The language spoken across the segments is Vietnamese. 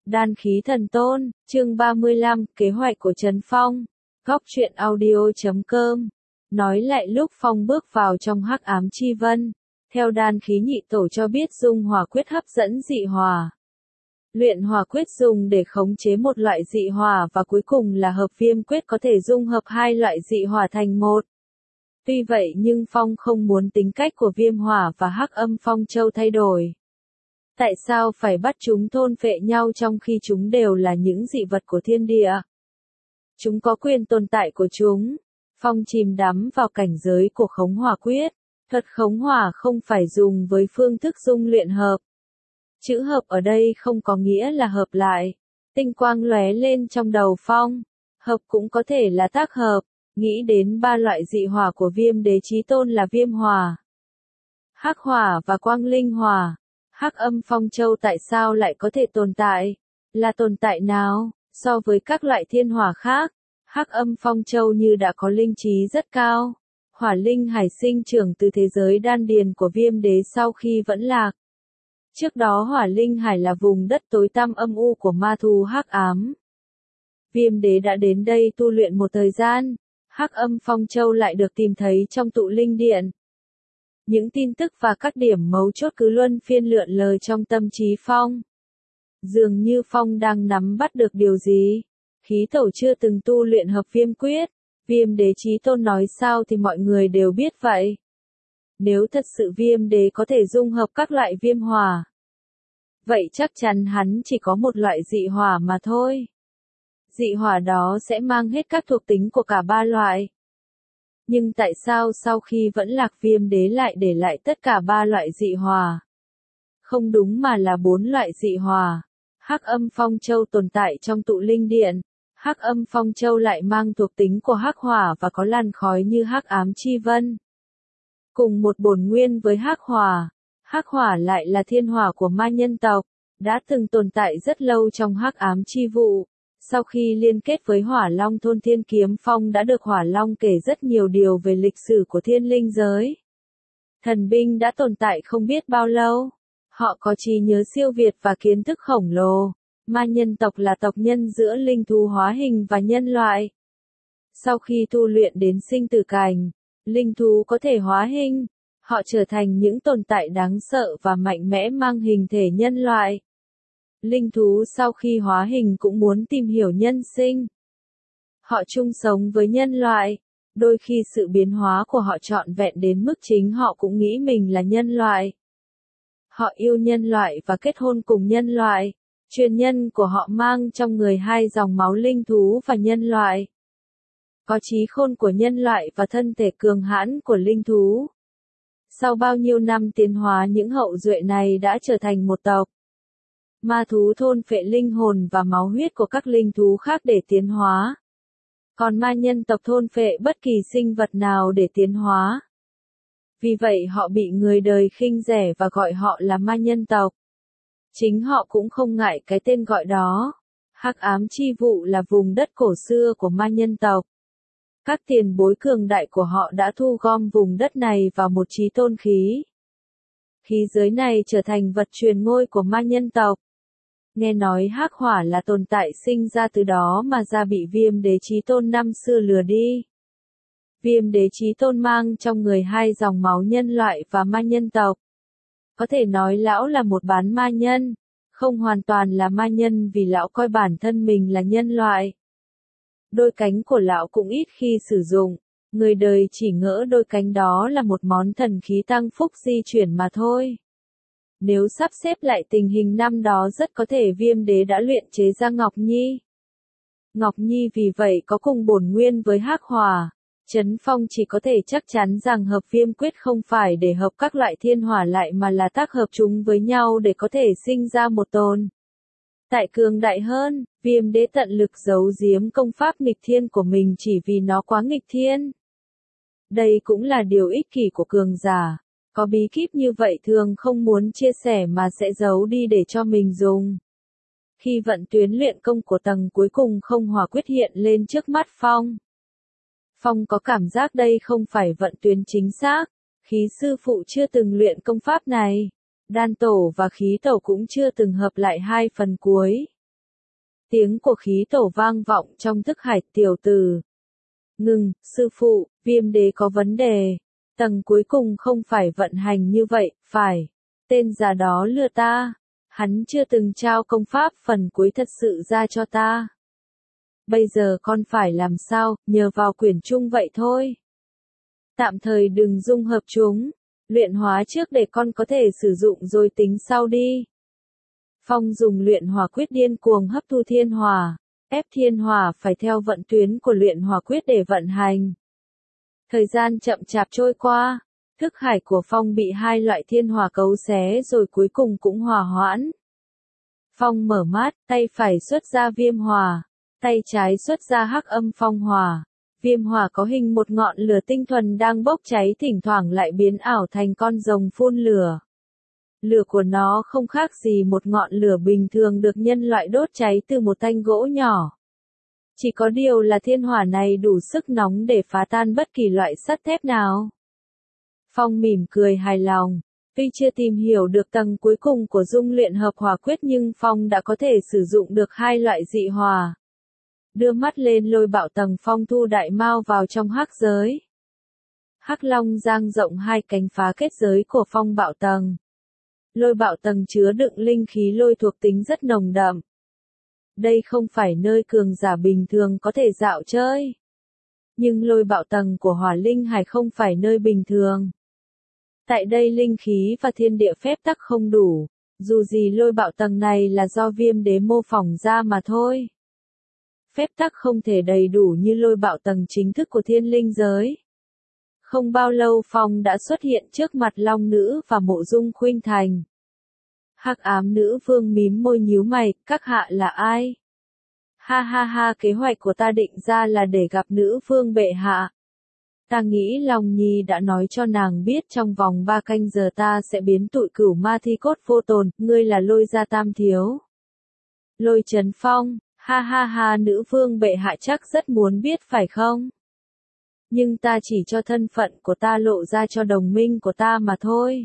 Đan khí thần tôn, chương 35, kế hoạch của Trấn Phong. Góc truyện audio.com. Nói lại lúc Phong bước vào trong hắc ám chi vân, theo đan khí nhị tổ cho biết dung hỏa quyết hấp dẫn dị hỏa. Luyện hỏa quyết dùng để khống chế một loại dị hỏa và cuối cùng là hợp viêm quyết có thể dung hợp hai loại dị hỏa thành một. Tuy vậy nhưng Phong không muốn tính cách của viêm hỏa và hắc âm phong châu thay đổi. Tại sao phải bắt chúng thôn phệ nhau trong khi chúng đều là những dị vật của thiên địa? Chúng có quyền tồn tại của chúng. Phong chìm đắm vào cảnh giới của khống hỏa quyết. Thuật khống hỏa không phải dùng với phương thức dung luyện hợp. Chữ hợp ở đây không có nghĩa là hợp lại. Tinh quang lóe lên trong đầu Phong. Hợp cũng có thể là tác hợp. Nghĩ đến ba loại dị hỏa của viêm đế chí tôn là viêm hỏa, hắc hỏa và quang linh hỏa. Hắc âm phong châu tại sao lại có thể tồn tại? Là tồn tại nào? So với các loại thiên hỏa khác, hắc âm phong châu như đã có linh trí rất cao. Hỏa linh hải sinh trưởng từ thế giới đan điền của viêm đế sau khi vẫn lạc. Trước đó hỏa linh hải là vùng đất tối tăm âm u của ma thú hắc ám. Viêm đế đã đến đây tu luyện một thời gian. Hắc âm phong châu lại được tìm thấy trong tụ linh điện. Những tin tức và các điểm mấu chốt cứ luân phiên lượn lờ trong tâm trí Phong. Dường như Phong đang nắm bắt được điều gì. Khí tổ chưa từng tu luyện hợp viêm quyết. Viêm đế chí tôn nói sao thì mọi người đều biết vậy. Nếu thật sự viêm đế có thể dung hợp các loại viêm hỏa, vậy chắc chắn hắn chỉ có một loại dị hỏa mà thôi. Dị hỏa đó sẽ mang hết các thuộc tính của cả ba loại. Nhưng tại sao sau khi vẫn lạc viêm đế lại để lại tất cả ba loại dị hỏa? Không đúng mà là 4 loại dị hỏa. Hắc âm phong châu tồn tại trong tụ linh điện. Hắc âm phong châu lại mang thuộc tính của hắc hỏa và có làn khói như hắc ám chi vân. Cùng một bổn nguyên với hắc hỏa lại là thiên hỏa của ma nhân tộc, đã từng tồn tại rất lâu trong hắc ám chi vụ. Sau khi liên kết với Hỏa Long thôn Thiên Kiếm Phong đã được Hỏa Long kể rất nhiều điều về lịch sử của thiên linh giới. Thần binh đã tồn tại không biết bao lâu. Họ có trí nhớ siêu việt và kiến thức khổng lồ. Ma nhân tộc là tộc nhân giữa linh thú hóa hình và nhân loại. Sau khi tu luyện đến sinh tử cảnh, linh thú có thể hóa hình. Họ trở thành những tồn tại đáng sợ và mạnh mẽ mang hình thể nhân loại. Linh thú sau khi hóa hình cũng muốn tìm hiểu nhân sinh. Họ chung sống với nhân loại. Đôi khi sự biến hóa của họ trọn vẹn đến mức chính họ cũng nghĩ mình là nhân loại. Họ yêu nhân loại và kết hôn cùng nhân loại. Truyền nhân của họ mang trong người hai dòng máu linh thú và nhân loại. Có trí khôn của nhân loại và thân thể cường hãn của linh thú. Sau bao nhiêu năm tiến hóa những hậu duệ này đã trở thành một tộc. Ma thú thôn phệ linh hồn và máu huyết của các linh thú khác để tiến hóa. Còn ma nhân tộc thôn phệ bất kỳ sinh vật nào để tiến hóa. Vì vậy họ bị người đời khinh rẻ và gọi họ là ma nhân tộc. Chính họ cũng không ngại cái tên gọi đó. Hắc ám chi vụ là vùng đất cổ xưa của ma nhân tộc. Các tiền bối cường đại của họ đã thu gom vùng đất này vào một chí tôn khí. Khí giới này trở thành vật truyền ngôi của ma nhân tộc. Nghe nói hắc hỏa là tồn tại sinh ra từ đó mà ra bị viêm đế chí tôn năm xưa lừa đi. Viêm đế chí tôn mang trong người hai dòng máu nhân loại và ma nhân tộc. Có thể nói lão là một bán ma nhân, không hoàn toàn là ma nhân vì lão coi bản thân mình là nhân loại. Đôi cánh của lão cũng ít khi sử dụng, người đời chỉ ngỡ đôi cánh đó là một món thần khí tăng phúc di chuyển mà thôi. Nếu sắp xếp lại tình hình năm đó rất có thể viêm đế đã luyện chế ra Ngọc Nhi. Ngọc Nhi vì vậy có cùng bổn nguyên với hắc hỏa. Trấn Phong chỉ có thể chắc chắn rằng hợp viêm quyết không phải để hợp các loại thiên hỏa lại mà là tác hợp chúng với nhau để có thể sinh ra một tồn tại cường đại hơn. Viêm đế tận lực giấu giếm công pháp nghịch thiên của mình chỉ vì nó quá nghịch thiên. Đây cũng là điều ích kỷ của cường giả. Có bí kíp như vậy thường không muốn chia sẻ mà sẽ giấu đi để cho mình dùng. Khi vận tuyến luyện công của tầng cuối cùng không hỏa quyết hiện lên trước mắt Phong có cảm giác đây không phải vận tuyến chính xác. Khí sư phụ chưa từng luyện công pháp này. Đan tổ và khí tổ cũng chưa từng hợp lại hai phần cuối. Tiếng của khí tổ vang vọng trong thức hải tiểu tử. Ngừng, sư phụ, Viêm đế có vấn đề. Tầng cuối cùng không phải vận hành như vậy, phải. Tên già đó lừa ta. Hắn chưa từng trao công pháp phần cuối thật sự ra cho ta. Bây giờ con phải làm sao, nhờ vào quyển chung vậy thôi. Tạm thời đừng dung hợp chúng. Luyện hóa trước để con có thể sử dụng rồi tính sau đi. Phong dùng luyện hỏa quyết điên cuồng hấp thu thiên hỏa, ép thiên hỏa phải theo vận tuyến của luyện hỏa quyết để vận hành. Thời gian chậm chạp trôi qua, thức hải của Phong bị hai loại thiên hỏa cấu xé rồi cuối cùng cũng hòa hoãn. Phong mở mắt, tay phải xuất ra viêm hỏa, tay trái xuất ra hắc âm phong hỏa. Viêm hỏa có hình một ngọn lửa tinh thuần đang bốc cháy, thỉnh thoảng lại biến ảo thành con rồng phun lửa. Lửa của nó không khác gì một ngọn lửa bình thường được nhân loại đốt cháy từ một thanh gỗ nhỏ. Chỉ có điều là thiên hỏa này đủ sức nóng để phá tan bất kỳ loại sắt thép nào. Phong mỉm cười hài lòng. Tuy chưa tìm hiểu được tầng cuối cùng của dung luyện hợp hỏa quyết nhưng Phong đã có thể sử dụng được hai loại dị hỏa. Đưa mắt lên Lôi Bạo Tầng, Phong thu đại mao vào trong hắc giới. Hắc Long dang rộng hai cánh phá kết giới của Phong Bạo Tầng. Lôi Bạo Tầng chứa đựng linh khí lôi thuộc tính rất nồng đậm. Đây không phải nơi cường giả bình thường có thể dạo chơi. Nhưng Lôi Bạo Tầng của Hỏa Linh Hải không phải nơi bình thường. Tại đây linh khí và thiên địa phép tắc không đủ, dù gì Lôi Bạo Tầng này là do Viêm đế mô phỏng ra mà thôi. Phép tắc không thể đầy đủ như Lôi Bạo Tầng chính thức của thiên linh giới. Không bao lâu Phong đã xuất hiện trước mặt Long Nữ và Mộ Dung Khuynh Thành. Hắc Ám Nữ Vương mím môi nhíu mày, các hạ là ai? Ha ha ha, kế hoạch của ta định ra là để gặp Nữ Vương bệ hạ. Ta nghĩ Long Nhi đã nói cho nàng biết trong vòng 3 canh giờ ta sẽ biến tụi cửu ma thi cốt vô tồn, ngươi là Lôi gia tam thiếu. Lôi Trấn Phong, ha ha ha, Nữ Vương bệ hạ chắc rất muốn biết phải không? Nhưng ta chỉ cho thân phận của ta lộ ra cho đồng minh của ta mà thôi.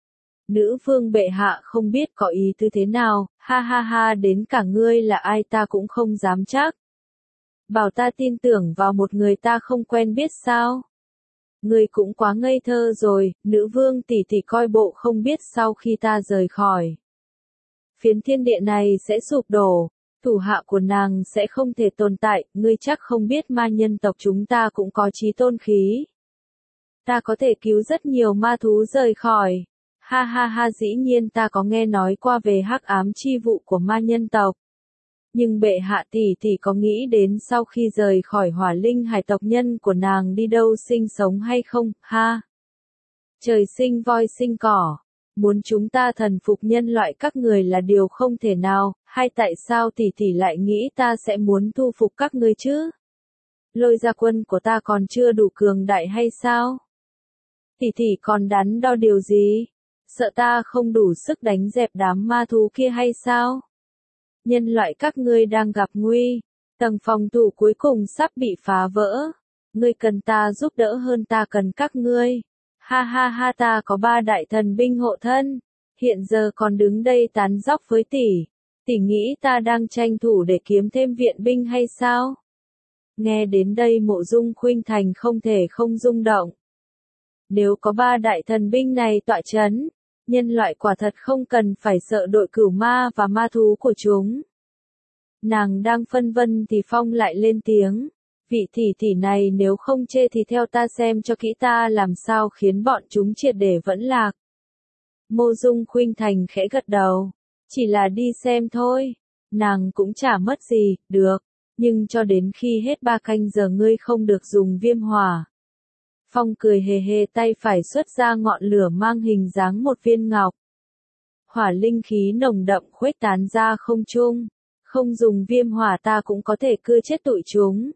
Nữ Vương bệ hạ không biết có ý tư thế nào, ha ha ha, đến cả ngươi là ai ta cũng không dám chắc. Bảo ta tin tưởng vào một người ta không quen biết sao? Ngươi cũng quá ngây thơ rồi, Nữ Vương tỷ tỷ coi bộ không biết sau khi ta rời khỏi. Phiến thiên địa này sẽ sụp đổ. Thủ hạ của nàng sẽ không thể tồn tại, ngươi chắc không biết ma nhân tộc chúng ta cũng có chí tôn khí. Ta có thể cứu rất nhiều ma thú rời khỏi. Ha ha ha, dĩ nhiên ta có nghe nói qua về hắc ám chi vụ của ma nhân tộc. Nhưng bệ hạ tỷ tỷ có nghĩ đến sau khi rời khỏi Hỏa Linh Hải tộc nhân của nàng đi đâu sinh sống hay không, ha? Trời sinh voi sinh cỏ. Muốn chúng ta thần phục nhân loại các người là điều không thể nào, hay tại sao tỷ tỷ lại nghĩ ta sẽ muốn thu phục các ngươi chứ? Lôi gia quân của ta còn chưa đủ cường đại hay sao? Tỷ tỷ còn đắn đo điều gì? Sợ ta không đủ sức đánh dẹp đám ma thú kia hay sao? Nhân loại các ngươi đang gặp nguy, tầng phòng thủ cuối cùng sắp bị phá vỡ. Ngươi cần ta giúp đỡ hơn ta cần các ngươi. Ha ha ha, ta có 3 đại thần binh hộ thân, hiện giờ còn đứng đây tán dóc với tỷ. Tỷ nghĩ ta đang tranh thủ để kiếm thêm viện binh hay sao? Nghe đến đây Mộ Dung Khuynh Thành không thể không rung động. Nếu có 3 đại thần binh này tọa chấn, nhân loại quả thật không cần phải sợ đội cửu ma và ma thú của chúng. Nàng đang phân vân thì Phong lại lên tiếng. Vị tỷ tỷ này nếu không chê thì theo ta xem cho kỹ ta làm sao khiến bọn chúng triệt để vẫn lạc. Mộ Dung Khuynh Thành khẽ gật đầu. Chỉ là đi xem thôi. Nàng cũng chả mất gì, được. Nhưng cho đến khi hết 3 canh giờ ngươi không được dùng viêm hỏa. Phong cười hề hề, tay phải xuất ra ngọn lửa mang hình dáng một viên ngọc. Hỏa linh khí nồng đậm khuếch tán ra không trung. Không dùng viêm hỏa ta cũng có thể cưa chết tụi chúng.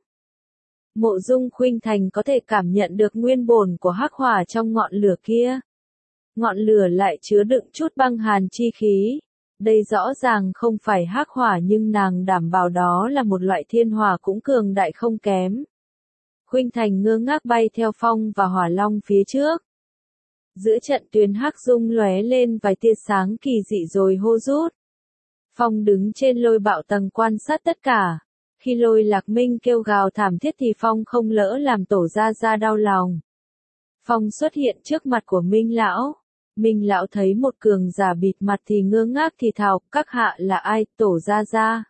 Mộ Dung Khuynh Thành có thể cảm nhận được nguyên bổn của hắc hỏa trong ngọn lửa kia. Ngọn lửa lại chứa đựng chút băng hàn chi khí. Đây rõ ràng không phải hắc hỏa nhưng nàng đảm bảo đó là một loại thiên hỏa cũng cường đại không kém. Khuynh Thành ngơ ngác bay theo Phong và Hỏa Long phía trước. Giữa trận tuyến hắc dung lóe lên vài tia sáng kỳ dị rồi hô rút. Phong đứng trên lôi bạo tầng quan sát tất cả. Khi Lôi Lạc Minh kêu gào thảm thiết thì Phong không lỡ làm Tổ Gia Gia đau lòng. Phong xuất hiện trước mặt của Minh Lão. Minh Lão thấy một cường giả bịt mặt thì ngơ ngác thì thào, các hạ là ai? Tổ Gia Gia.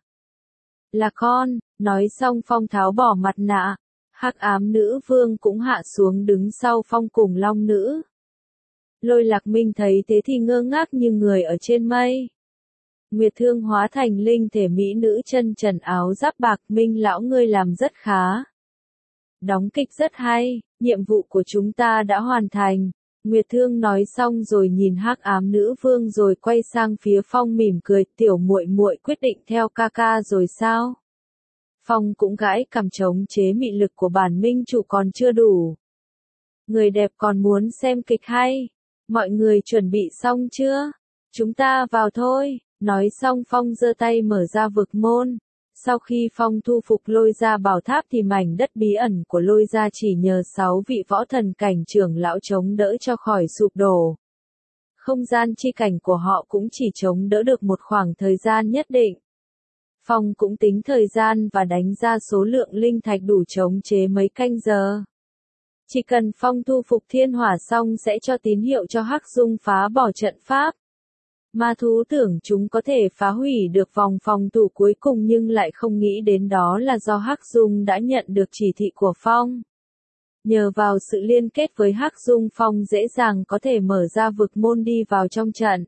Là con, nói xong Phong tháo bỏ mặt nạ. Hắc ám nữ vương cũng hạ xuống đứng sau Phong cùng long nữ. Lôi Lạc Minh thấy thế thì ngơ ngác như người ở trên mây. Nguyệt Thương hóa thành linh thể mỹ nữ chân trần áo giáp bạc. Minh Lão ngươi làm rất khá. Đóng kịch rất hay, nhiệm vụ của chúng ta đã hoàn thành. Nguyệt Thương nói xong rồi nhìn hắc ám nữ vương rồi quay sang phía Phong mỉm cười, tiểu muội muội quyết định theo ca ca rồi sao? Phong cũng gãi cằm chống chế mị lực của bản minh chủ còn chưa đủ. Người đẹp còn muốn xem kịch hay. Mọi người chuẩn bị xong chưa? Chúng ta vào thôi. Nói xong Phong giơ tay mở ra vực môn. Sau khi Phong thu phục Lôi Gia bảo tháp thì mảnh đất bí ẩn của Lôi Gia chỉ nhờ 6 vị võ thần cảnh trưởng lão chống đỡ cho khỏi sụp đổ. Không gian chi cảnh của họ cũng chỉ chống đỡ được một khoảng thời gian nhất định. Phong cũng tính thời gian và đánh ra số lượng linh thạch đủ chống chế mấy canh giờ. Chỉ cần Phong thu phục thiên hỏa xong sẽ cho tín hiệu cho Hắc Dung phá bỏ trận pháp. Ma thú tưởng chúng có thể phá hủy được vòng phòng thủ cuối cùng nhưng lại không nghĩ đến đó là do Hắc Dung đã nhận được chỉ thị của Phong. Nhờ vào sự liên kết với Hắc Dung Phong dễ dàng có thể mở ra vực môn đi vào trong trận.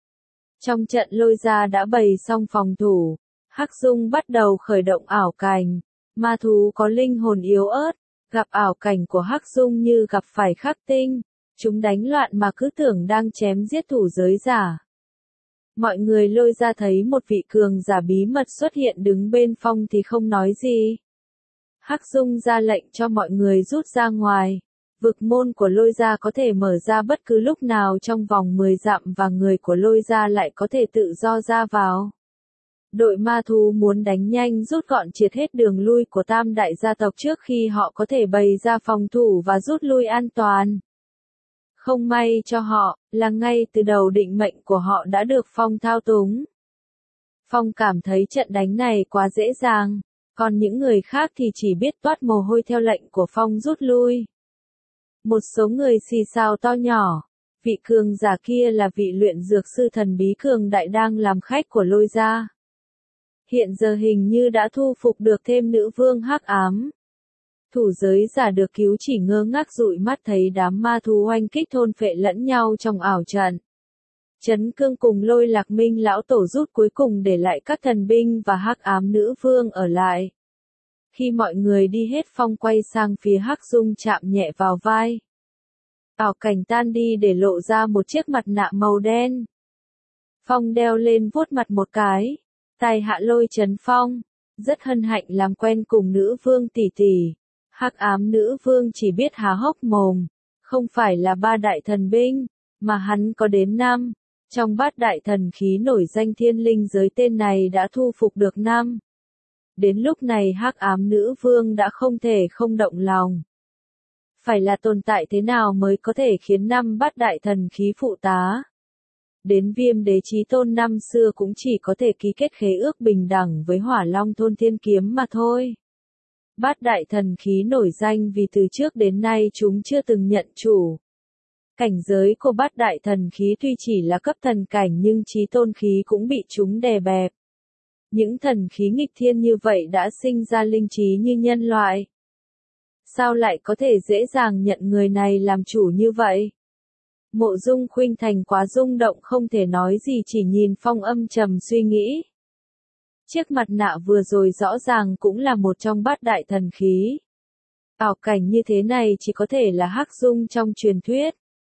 Trong trận Lôi Gia đã bày xong phòng thủ. Hắc Dung bắt đầu khởi động ảo cảnh. Ma thú có linh hồn yếu ớt. Gặp ảo cảnh của Hắc Dung như gặp phải khắc tinh. Chúng đánh loạn mà cứ tưởng đang chém giết thủ giới giả. Mọi người Lôi Gia thấy một vị cường giả bí mật xuất hiện đứng bên Phong thì không nói gì. Hắc Dung ra lệnh cho mọi người rút ra ngoài. Vực môn của Lôi Gia có thể mở ra bất cứ lúc nào trong vòng 10 dặm và người của Lôi Gia lại có thể tự do ra vào. Đội ma thú muốn đánh nhanh rút gọn triệt hết đường lui của tam đại gia tộc trước khi họ có thể bày ra phòng thủ và rút lui an toàn. Không may cho họ, là ngay từ đầu định mệnh của họ đã được Phong thao túng. Phong cảm thấy trận đánh này quá dễ dàng, còn những người khác thì chỉ biết toát mồ hôi theo lệnh của Phong rút lui. Một số người xì xào to nhỏ, vị cường giả kia là vị luyện dược sư thần bí cường đại đang làm khách của Lôi Gia. Hiện giờ hình như đã thu phục được thêm nữ vương hắc ám. Thủ giới giả được cứu chỉ ngơ ngác dụi mắt thấy đám ma thú oanh kích thôn phệ lẫn nhau trong ảo trận. Trấn Cương cùng Lôi Lạc Minh lão tổ rút cuối cùng để lại các thần binh và hắc ám nữ vương ở lại. Khi mọi người đi hết Phong quay sang phía Hắc Dung chạm nhẹ vào vai. Ảo cảnh tan đi để lộ ra một chiếc mặt nạ màu đen. Phong đeo lên vuốt mặt một cái. Tài hạ Lôi Trấn Phong. Rất hân hạnh làm quen cùng nữ vương tỷ tỷ. Hắc ám nữ vương chỉ biết há hốc mồm. Không phải là 3 đại thần binh, mà hắn có đến 5. Trong 3 đại thần khí nổi danh thiên linh giới tên này đã thu phục được 5. Đến lúc này hắc ám nữ vương đã không thể không động lòng. Phải là tồn tại thế nào mới có thể khiến 5 bát đại thần khí phụ tá? Đến Viêm Đế Chí Tôn năm xưa cũng chỉ có thể ký kết khế ước bình đẳng với Hỏa Long Thôn Thiên Kiếm mà thôi. Bát đại thần khí nổi danh vì từ trước đến nay chúng chưa từng nhận chủ. Cảnh giới của bát đại thần khí tuy chỉ là cấp thần cảnh nhưng chí tôn khí cũng bị chúng đè bẹp. Những thần khí nghịch thiên như vậy đã sinh ra linh trí như nhân loại. Sao lại có thể dễ dàng nhận người này làm chủ như vậy? Mộ Dung Khuynh Thành quá rung động không thể nói gì chỉ nhìn Phong âm trầm suy nghĩ. Chiếc mặt nạ vừa rồi rõ ràng cũng là một trong bát đại thần khí. Ảo cảnh như thế này chỉ có thể là Hắc Dung trong truyền thuyết.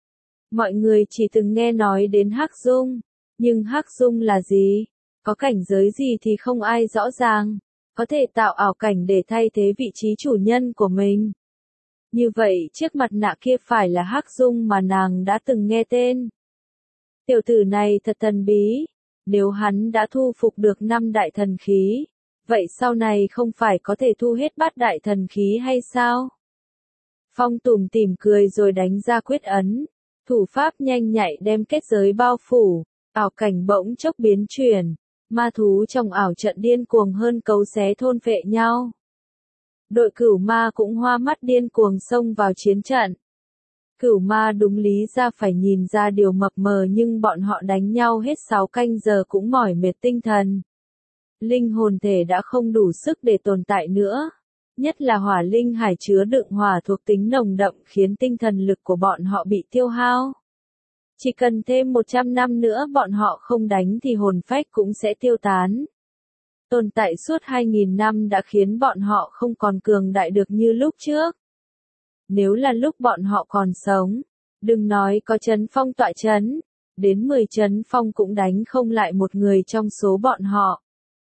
Mọi người chỉ từng nghe nói đến Hắc Dung, nhưng Hắc Dung là gì? Có cảnh giới gì thì không ai rõ ràng. Có thể tạo ảo cảnh để thay thế vị trí chủ nhân của mình. Như vậy chiếc mặt nạ kia phải là Hắc Dung mà nàng đã từng nghe tên. Tiểu tử này thật thần bí. Nếu hắn đã thu phục được 5 đại thần khí, vậy sau này không phải có thể thu hết bát đại thần khí hay sao? Phong tủm tỉm cười rồi đánh ra quyết ấn. Thủ pháp nhanh nhạy đem kết giới bao phủ, ảo cảnh bỗng chốc biến chuyển. Ma thú trong ảo trận điên cuồng hơn cấu xé thôn phệ nhau. Đội cửu ma cũng hoa mắt điên cuồng xông vào chiến trận. Cửu ma đúng lý ra phải nhìn ra điều mập mờ nhưng bọn họ đánh nhau hết 6 canh giờ cũng mỏi mệt tinh thần. Linh hồn thể đã không đủ sức để tồn tại nữa. Nhất là hỏa linh hải chứa đựng hỏa thuộc tính nồng đậm khiến tinh thần lực của bọn họ bị tiêu hao. Chỉ cần thêm 100 năm nữa bọn họ không đánh thì hồn phách cũng sẽ tiêu tán. Tồn tại suốt 2.000 năm đã khiến bọn họ không còn cường đại được như lúc trước. Nếu là lúc bọn họ còn sống, đừng nói có Trấn Phong tọa trấn, đến 10 Trấn Phong cũng đánh không lại một người trong số bọn họ.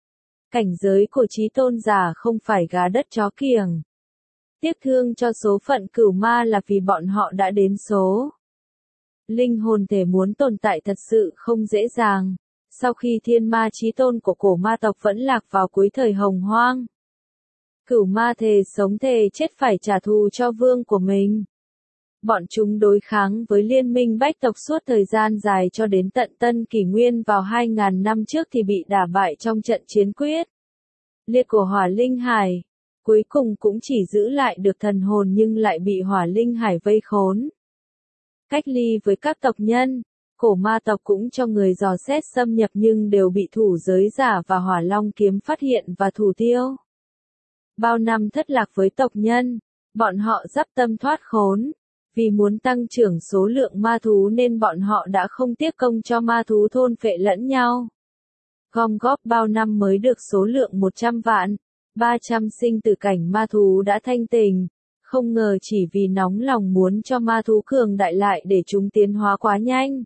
Cảnh giới của chí tôn giả không phải gà đất chó kiểng. Tiếc thương cho số phận cửu ma là vì bọn họ đã đến số. Linh hồn thể muốn tồn tại thật sự không dễ dàng. Sau khi thiên ma chí tôn của cổ ma tộc vẫn lạc vào cuối thời hồng hoang. Cửu ma thề sống thề chết phải trả thù cho vương của mình. Bọn chúng đối kháng với liên minh bách tộc suốt thời gian dài cho đến tận tân kỷ nguyên vào 2.000 năm trước thì bị đả bại trong trận chiến quyết liệt của hỏa linh hải. Cuối cùng cũng chỉ giữ lại được thần hồn nhưng lại bị hỏa linh hải vây khốn. Cách ly với các tộc nhân, cổ ma tộc cũng cho người dò xét xâm nhập nhưng đều bị thủ giới giả và hỏa long kiếm phát hiện và thủ tiêu. Bao năm thất lạc với tộc nhân, bọn họ dắp tâm thoát khốn. Vì muốn tăng trưởng số lượng ma thú nên bọn họ đã không tiếc công cho ma thú thôn phệ lẫn nhau. Gom góp bao năm mới được số lượng 100 vạn, 300 sinh tử cảnh ma thú đã thanh tình. Không ngờ chỉ vì nóng lòng muốn cho ma thú cường đại lại để chúng tiến hóa quá nhanh.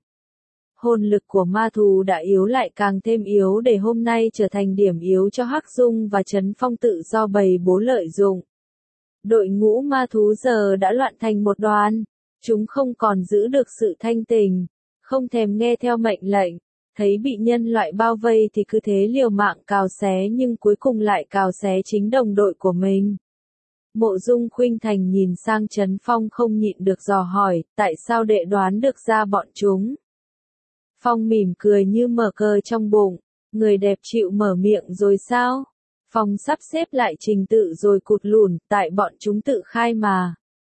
Hồn lực của ma thú đã yếu lại càng thêm yếu để hôm nay trở thành điểm yếu cho Hắc Dung và Trấn Phong tự do bày bố lợi dụng. Đội ngũ ma thú giờ đã loạn thành một đoàn, chúng không còn giữ được sự thanh tình, không thèm nghe theo mệnh lệnh, thấy bị nhân loại bao vây thì cứ thế liều mạng cào xé nhưng cuối cùng lại cào xé chính đồng đội của mình. Mộ Dung Khuynh Thành nhìn sang Trấn Phong không nhịn được dò hỏi, tại sao đệ đoán được ra bọn chúng? Phong mỉm cười như mở cờ trong bụng, người đẹp chịu mở miệng rồi sao? Phong sắp xếp lại trình tự rồi cụt lùn, tại bọn chúng tự khai mà.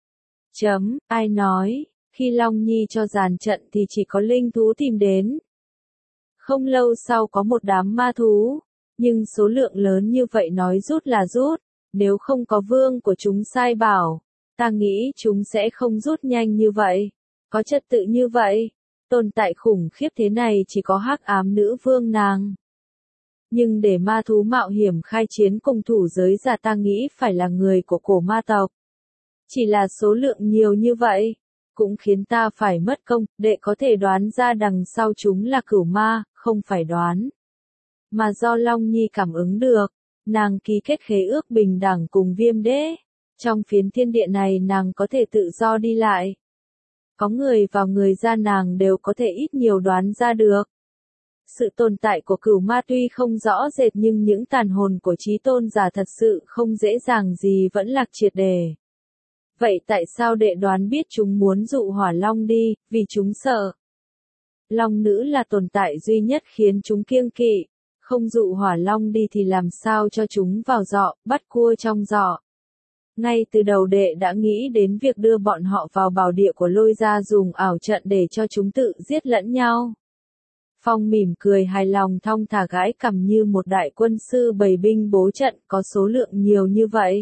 Ai nói, khi Long Nhi cho dàn trận thì chỉ có linh thú tìm đến. Không lâu sau có một đám ma thú, nhưng số lượng lớn như vậy nói rút là rút, nếu không có vương của chúng sai bảo, ta nghĩ chúng sẽ không rút nhanh như vậy, có trật tự như vậy. Tồn tại khủng khiếp thế này chỉ có Hắc Ám Nữ Vương nàng. Nhưng để ma thú mạo hiểm khai chiến cùng thủ giới giả ta nghĩ phải là người của cổ ma tộc. Chỉ là số lượng nhiều như vậy, cũng khiến ta phải mất công, để có thể đoán ra đằng sau chúng là cửu ma, không phải đoán. Mà do Long Nhi cảm ứng được, nàng ký kết khế ước bình đẳng cùng Viêm Đế. Trong phiến thiên địa này nàng có thể tự do đi lại. Có người vào người ra nàng đều có thể ít nhiều đoán ra được. Sự tồn tại của cửu ma tuy không rõ rệt nhưng những tàn hồn của chí tôn giả thật sự không dễ dàng gì vẫn lạc triệt đề. Vậy tại sao đệ đoán biết chúng muốn dụ hỏa long đi, vì chúng sợ. Long nữ là tồn tại duy nhất khiến chúng kiêng kỵ, không dụ hỏa long đi thì làm sao cho chúng vào giọ, bắt cua trong giọ. Ngay từ đầu đệ đã nghĩ đến việc đưa bọn họ vào bảo địa của Lôi Gia dùng ảo trận để cho chúng tự giết lẫn nhau. Phong mỉm cười hài lòng thong thả gãi cằm như một đại quân sư bày binh bố trận có số lượng nhiều như vậy.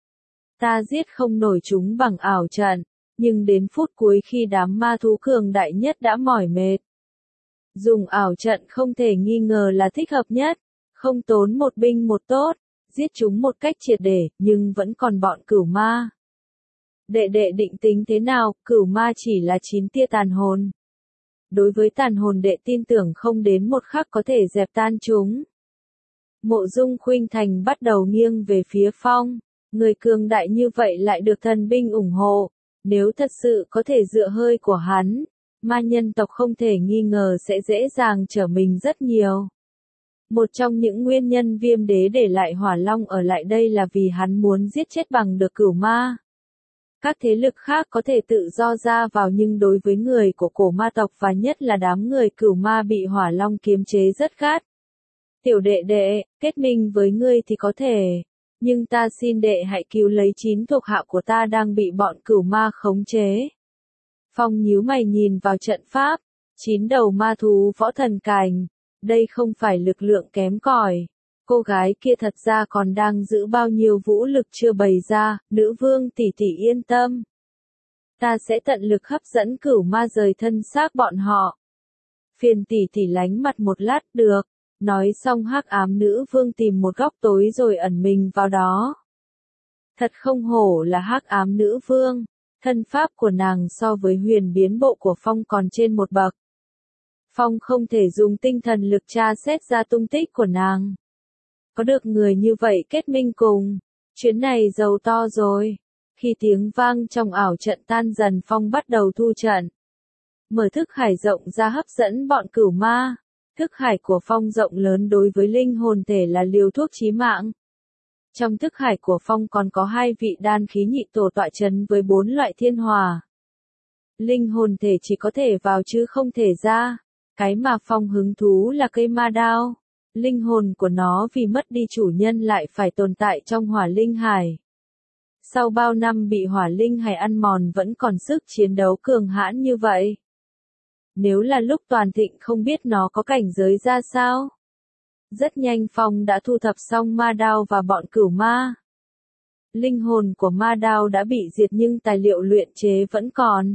Ta giết không nổi chúng bằng ảo trận, nhưng đến phút cuối khi đám ma thú cường đại nhất đã mỏi mệt. Dùng ảo trận không thể nghi ngờ là thích hợp nhất, không tốn một binh một tốt, giết chúng một cách triệt để, nhưng vẫn còn bọn cửu ma. Đệ định tính thế nào, cửu ma chỉ là 9 tia tàn hồn. Đối với tàn hồn đệ tin tưởng không đến một khắc có thể dẹp tan chúng. Mộ Dung Khuynh Thành bắt đầu nghiêng về phía Phong, người cường đại như vậy lại được thần binh ủng hộ, nếu thật sự có thể dựa hơi của hắn, ma nhân tộc không thể nghi ngờ sẽ dễ dàng trở mình rất nhiều. Một trong những nguyên nhân Viêm Đế để lại Hỏa Long ở lại đây là vì hắn muốn giết chết bằng được cửu ma. Các thế lực khác có thể tự do ra vào nhưng đối với người của cổ ma tộc và nhất là đám người cửu ma bị Hỏa Long kiềm chế rất gắt. Tiểu đệ đệ, kết minh với ngươi thì có thể. Nhưng ta xin đệ hãy cứu lấy 9 thuộc hạ của ta đang bị bọn cửu ma khống chế. Phong nhíu mày nhìn vào trận pháp. 9 đầu ma thú võ thần cành. Đây không phải lực lượng kém cỏi. Cô gái kia thật ra còn đang giữ bao nhiêu vũ lực chưa bày ra, nữ vương tỷ tỷ yên tâm. Ta sẽ tận lực hấp dẫn cửu ma rời thân xác bọn họ. Phiền tỷ tỷ lánh mặt một lát được. Nói xong hắc ám nữ vương tìm một góc tối rồi ẩn mình vào đó. Thật không hổ là hắc ám nữ vương, thân pháp của nàng so với huyền biến bộ của Phong còn trên một bậc. Phong không thể dùng tinh thần lực tra xét ra tung tích của nàng. Có được người như vậy kết minh cùng, chuyến này giàu to rồi. Khi tiếng vang trong ảo trận tan dần Phong bắt đầu thu trận. Mở thức hải rộng ra hấp dẫn bọn cửu ma. Thức hải của Phong rộng lớn đối với linh hồn thể là liều thuốc chí mạng. Trong thức hải của Phong còn có 2 vị đan khí nhị tổ tọa chấn với 4 loại thiên hỏa. Linh hồn thể chỉ có thể vào chứ không thể ra. Cái mà Phong hứng thú là cây ma đao. Linh hồn của nó vì mất đi chủ nhân lại phải tồn tại trong hỏa linh hải. Sau bao năm bị hỏa linh hải ăn mòn vẫn còn sức chiến đấu cường hãn như vậy. Nếu là lúc toàn thịnh không biết nó có cảnh giới ra sao. Rất nhanh Phong đã thu thập xong ma đao và bọn cửu ma. Linh hồn của ma đao đã bị diệt nhưng tài liệu luyện chế vẫn còn.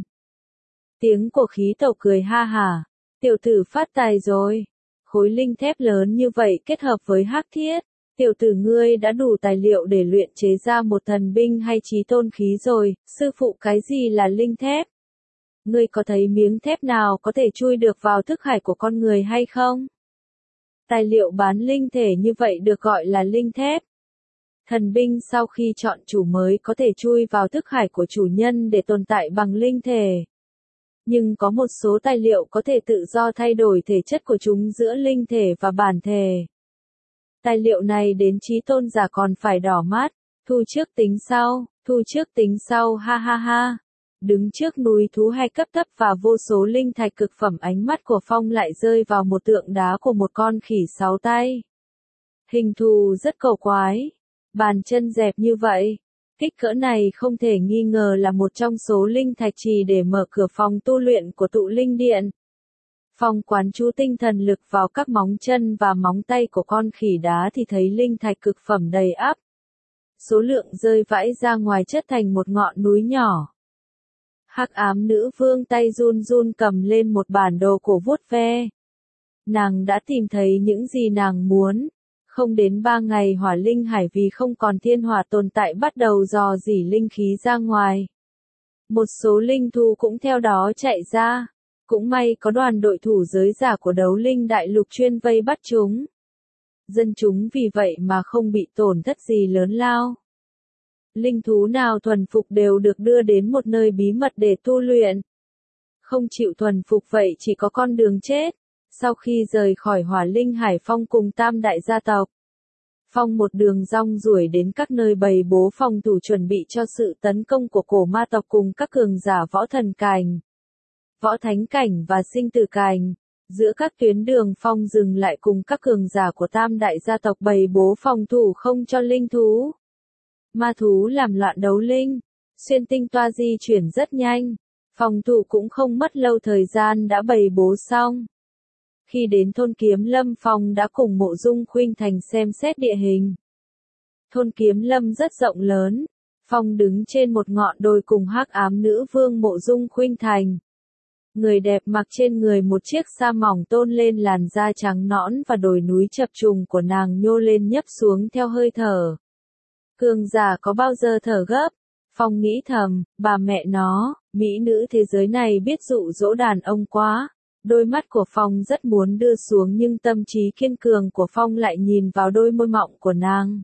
Tiếng của khí tộc cười ha hả. Tiểu tử phát tài rồi. Khối linh thép lớn như vậy kết hợp với hắc thiết. Tiểu tử ngươi đã đủ tài liệu để luyện chế ra một thần binh hay chí tôn khí rồi. Sư phụ cái gì là linh thép? Ngươi có thấy miếng thép nào có thể chui được vào thức hải của con người hay không? Tài liệu bán linh thể như vậy được gọi là linh thép. Thần binh sau khi chọn chủ mới có thể chui vào thức hải của chủ nhân để tồn tại bằng linh thể. Nhưng có một số tài liệu có thể tự do thay đổi thể chất của chúng giữa linh thể và bản thể. Tài liệu này đến chí tôn giả còn phải đỏ mắt, thu trước tính sau ha ha ha. Đứng trước núi thú hai cấp thấp và vô số linh thạch cực phẩm ánh mắt của Phong lại rơi vào một tượng đá của một con khỉ 6 tay. Hình thù rất cầu quái, bàn chân dẹp như vậy. Kích cỡ này không thể nghi ngờ là một trong số linh thạch trì để mở cửa phòng tu luyện của tụ linh điện. Phong quán chú tinh thần lực vào các móng chân và móng tay của con khỉ đá thì thấy linh thạch cực phẩm đầy ắp. Số lượng rơi vãi ra ngoài chất thành một ngọn núi nhỏ. Hắc ám nữ vương tay run run cầm lên một bản đồ cổ vuốt ve. Nàng đã tìm thấy những gì nàng muốn. Không đến 3 ngày hỏa linh hải vì không còn thiên hỏa tồn tại bắt đầu dò dỉ linh khí ra ngoài. Một số linh thú cũng theo đó chạy ra. Cũng may có đoàn đội thủ giới giả của đấu linh đại lục chuyên vây bắt chúng. Dân chúng vì vậy mà không bị tổn thất gì lớn lao. Linh thú nào thuần phục đều được đưa đến một nơi bí mật để tu luyện. Không chịu thuần phục vậy chỉ có con đường chết. Sau khi rời khỏi hỏa linh hải Phong cùng tam đại gia tộc. Phong một đường rong ruổi đến các nơi bày bố phòng thủ chuẩn bị cho sự tấn công của cổ ma tộc cùng các cường giả võ thần cảnh, võ thánh cảnh và sinh tử cảnh. Giữa các tuyến đường Phong dừng lại cùng các cường giả của tam đại gia tộc bày bố phòng thủ không cho linh thú. Ma thú làm loạn đấu linh, xuyên tinh toa di chuyển rất nhanh. Phòng thủ cũng không mất lâu thời gian đã bày bố xong. Khi đến thôn Kiếm Lâm Phong đã cùng Mộ Dung Khuynh Thành xem xét địa hình. Thôn Kiếm Lâm rất rộng lớn. Phong đứng trên một ngọn đồi cùng hắc ám nữ vương Mộ Dung Khuynh Thành. Người đẹp mặc trên người một chiếc sa mỏng tôn lên làn da trắng nõn và đồi núi chập trùng của nàng nhô lên nhấp xuống theo hơi thở. Cường giả có bao giờ thở gấp? Phong nghĩ thầm, bà mẹ nó, mỹ nữ thế giới này biết dụ dỗ đàn ông quá. Đôi mắt của Phong rất muốn đưa xuống nhưng tâm trí kiên cường của Phong lại nhìn vào đôi môi mọng của nàng.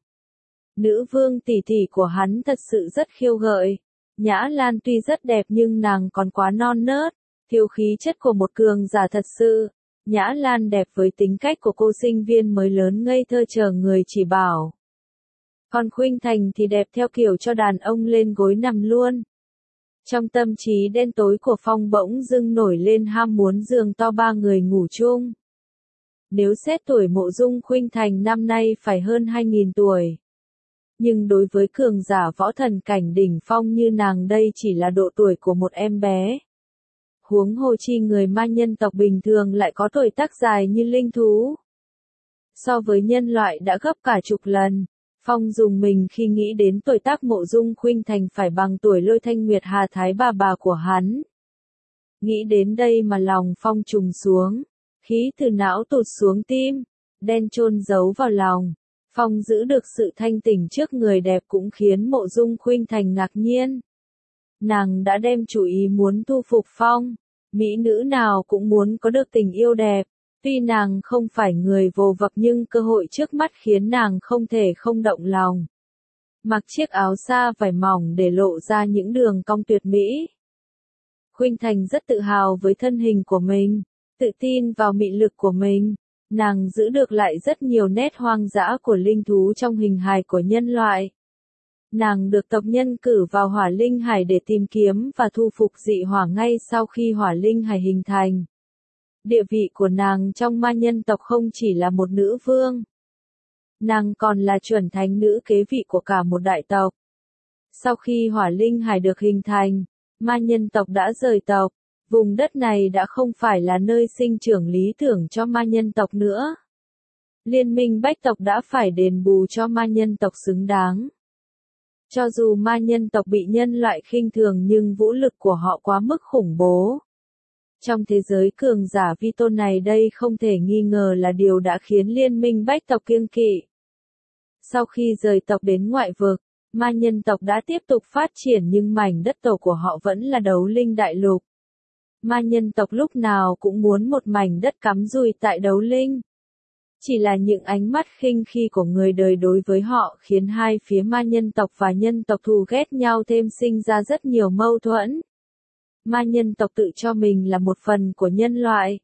Nữ vương tỷ tỷ của hắn thật sự rất khiêu gợi. Nhã Lan tuy rất đẹp nhưng nàng còn quá non nớt, thiếu khí chất của một cường giả thật sự. Nhã Lan đẹp với tính cách của cô sinh viên mới lớn ngây thơ chờ người chỉ bảo. Còn Khuynh Thành thì đẹp theo kiểu cho đàn ông lên gối nằm luôn. Trong tâm trí đen tối của Phong bỗng dưng nổi lên ham muốn giường to 3 người ngủ chung. Nếu xét tuổi Mộ Dung Khuynh Thành năm nay phải hơn 2.000 tuổi. Nhưng đối với cường giả võ thần cảnh đỉnh phong như nàng đây chỉ là độ tuổi của một em bé. Huống hồ chi người ma nhân tộc bình thường lại có tuổi tác dài như linh thú. So với nhân loại đã gấp cả chục lần, Phong dùng mình khi nghĩ đến tuổi tác Mộ Dung Khuynh Thành phải bằng tuổi Lôi Thanh Nguyệt Hà Thái bà của hắn. Nghĩ đến đây mà lòng Phong trùng xuống, khí từ não tụt xuống tim, đen chôn giấu vào lòng. Phong giữ được sự thanh tỉnh trước người đẹp cũng khiến Mộ Dung Khuynh Thành ngạc nhiên. Nàng đã đem chủ ý muốn thu phục Phong, mỹ nữ nào cũng muốn có được tình yêu đẹp. Tuy nàng không phải người vồ vập nhưng cơ hội trước mắt khiến nàng không thể không động lòng. Mặc chiếc áo sa vải mỏng để lộ ra những đường cong tuyệt mỹ. Khuynh Thành rất tự hào với thân hình của mình, tự tin vào mị lực của mình. Nàng giữ được lại rất nhiều nét hoang dã của linh thú trong hình hài của nhân loại. Nàng được tộc nhân cử vào Hỏa Linh Hải để tìm kiếm và thu phục dị hỏa ngay sau khi Hỏa Linh Hải hình thành. Địa vị của nàng trong ma nhân tộc không chỉ là một nữ vương. Nàng còn là chuẩn thánh nữ kế vị của cả một đại tộc. Sau khi Hỏa Linh Hải được hình thành, ma nhân tộc đã rời tộc. Vùng đất này đã không phải là nơi sinh trưởng lý tưởng cho ma nhân tộc nữa. Liên minh Bách tộc đã phải đền bù cho ma nhân tộc xứng đáng. Cho dù ma nhân tộc bị nhân loại khinh thường nhưng vũ lực của họ quá mức khủng bố. Trong thế giới cường giả vi tôn này đây không thể nghi ngờ là điều đã khiến liên minh Bách tộc kiêng kỵ. Sau khi rời tộc đến ngoại vực, ma nhân tộc đã tiếp tục phát triển nhưng mảnh đất tổ của họ vẫn là Đấu Linh Đại Lục. Ma nhân tộc lúc nào cũng muốn một mảnh đất cắm rùi tại Đấu Linh. Chỉ là những ánh mắt khinh khi của người đời đối với họ khiến hai phía ma nhân tộc và nhân tộc thù ghét nhau thêm sinh ra rất nhiều mâu thuẫn. Ma nhân tộc tự cho mình là một phần của nhân loại.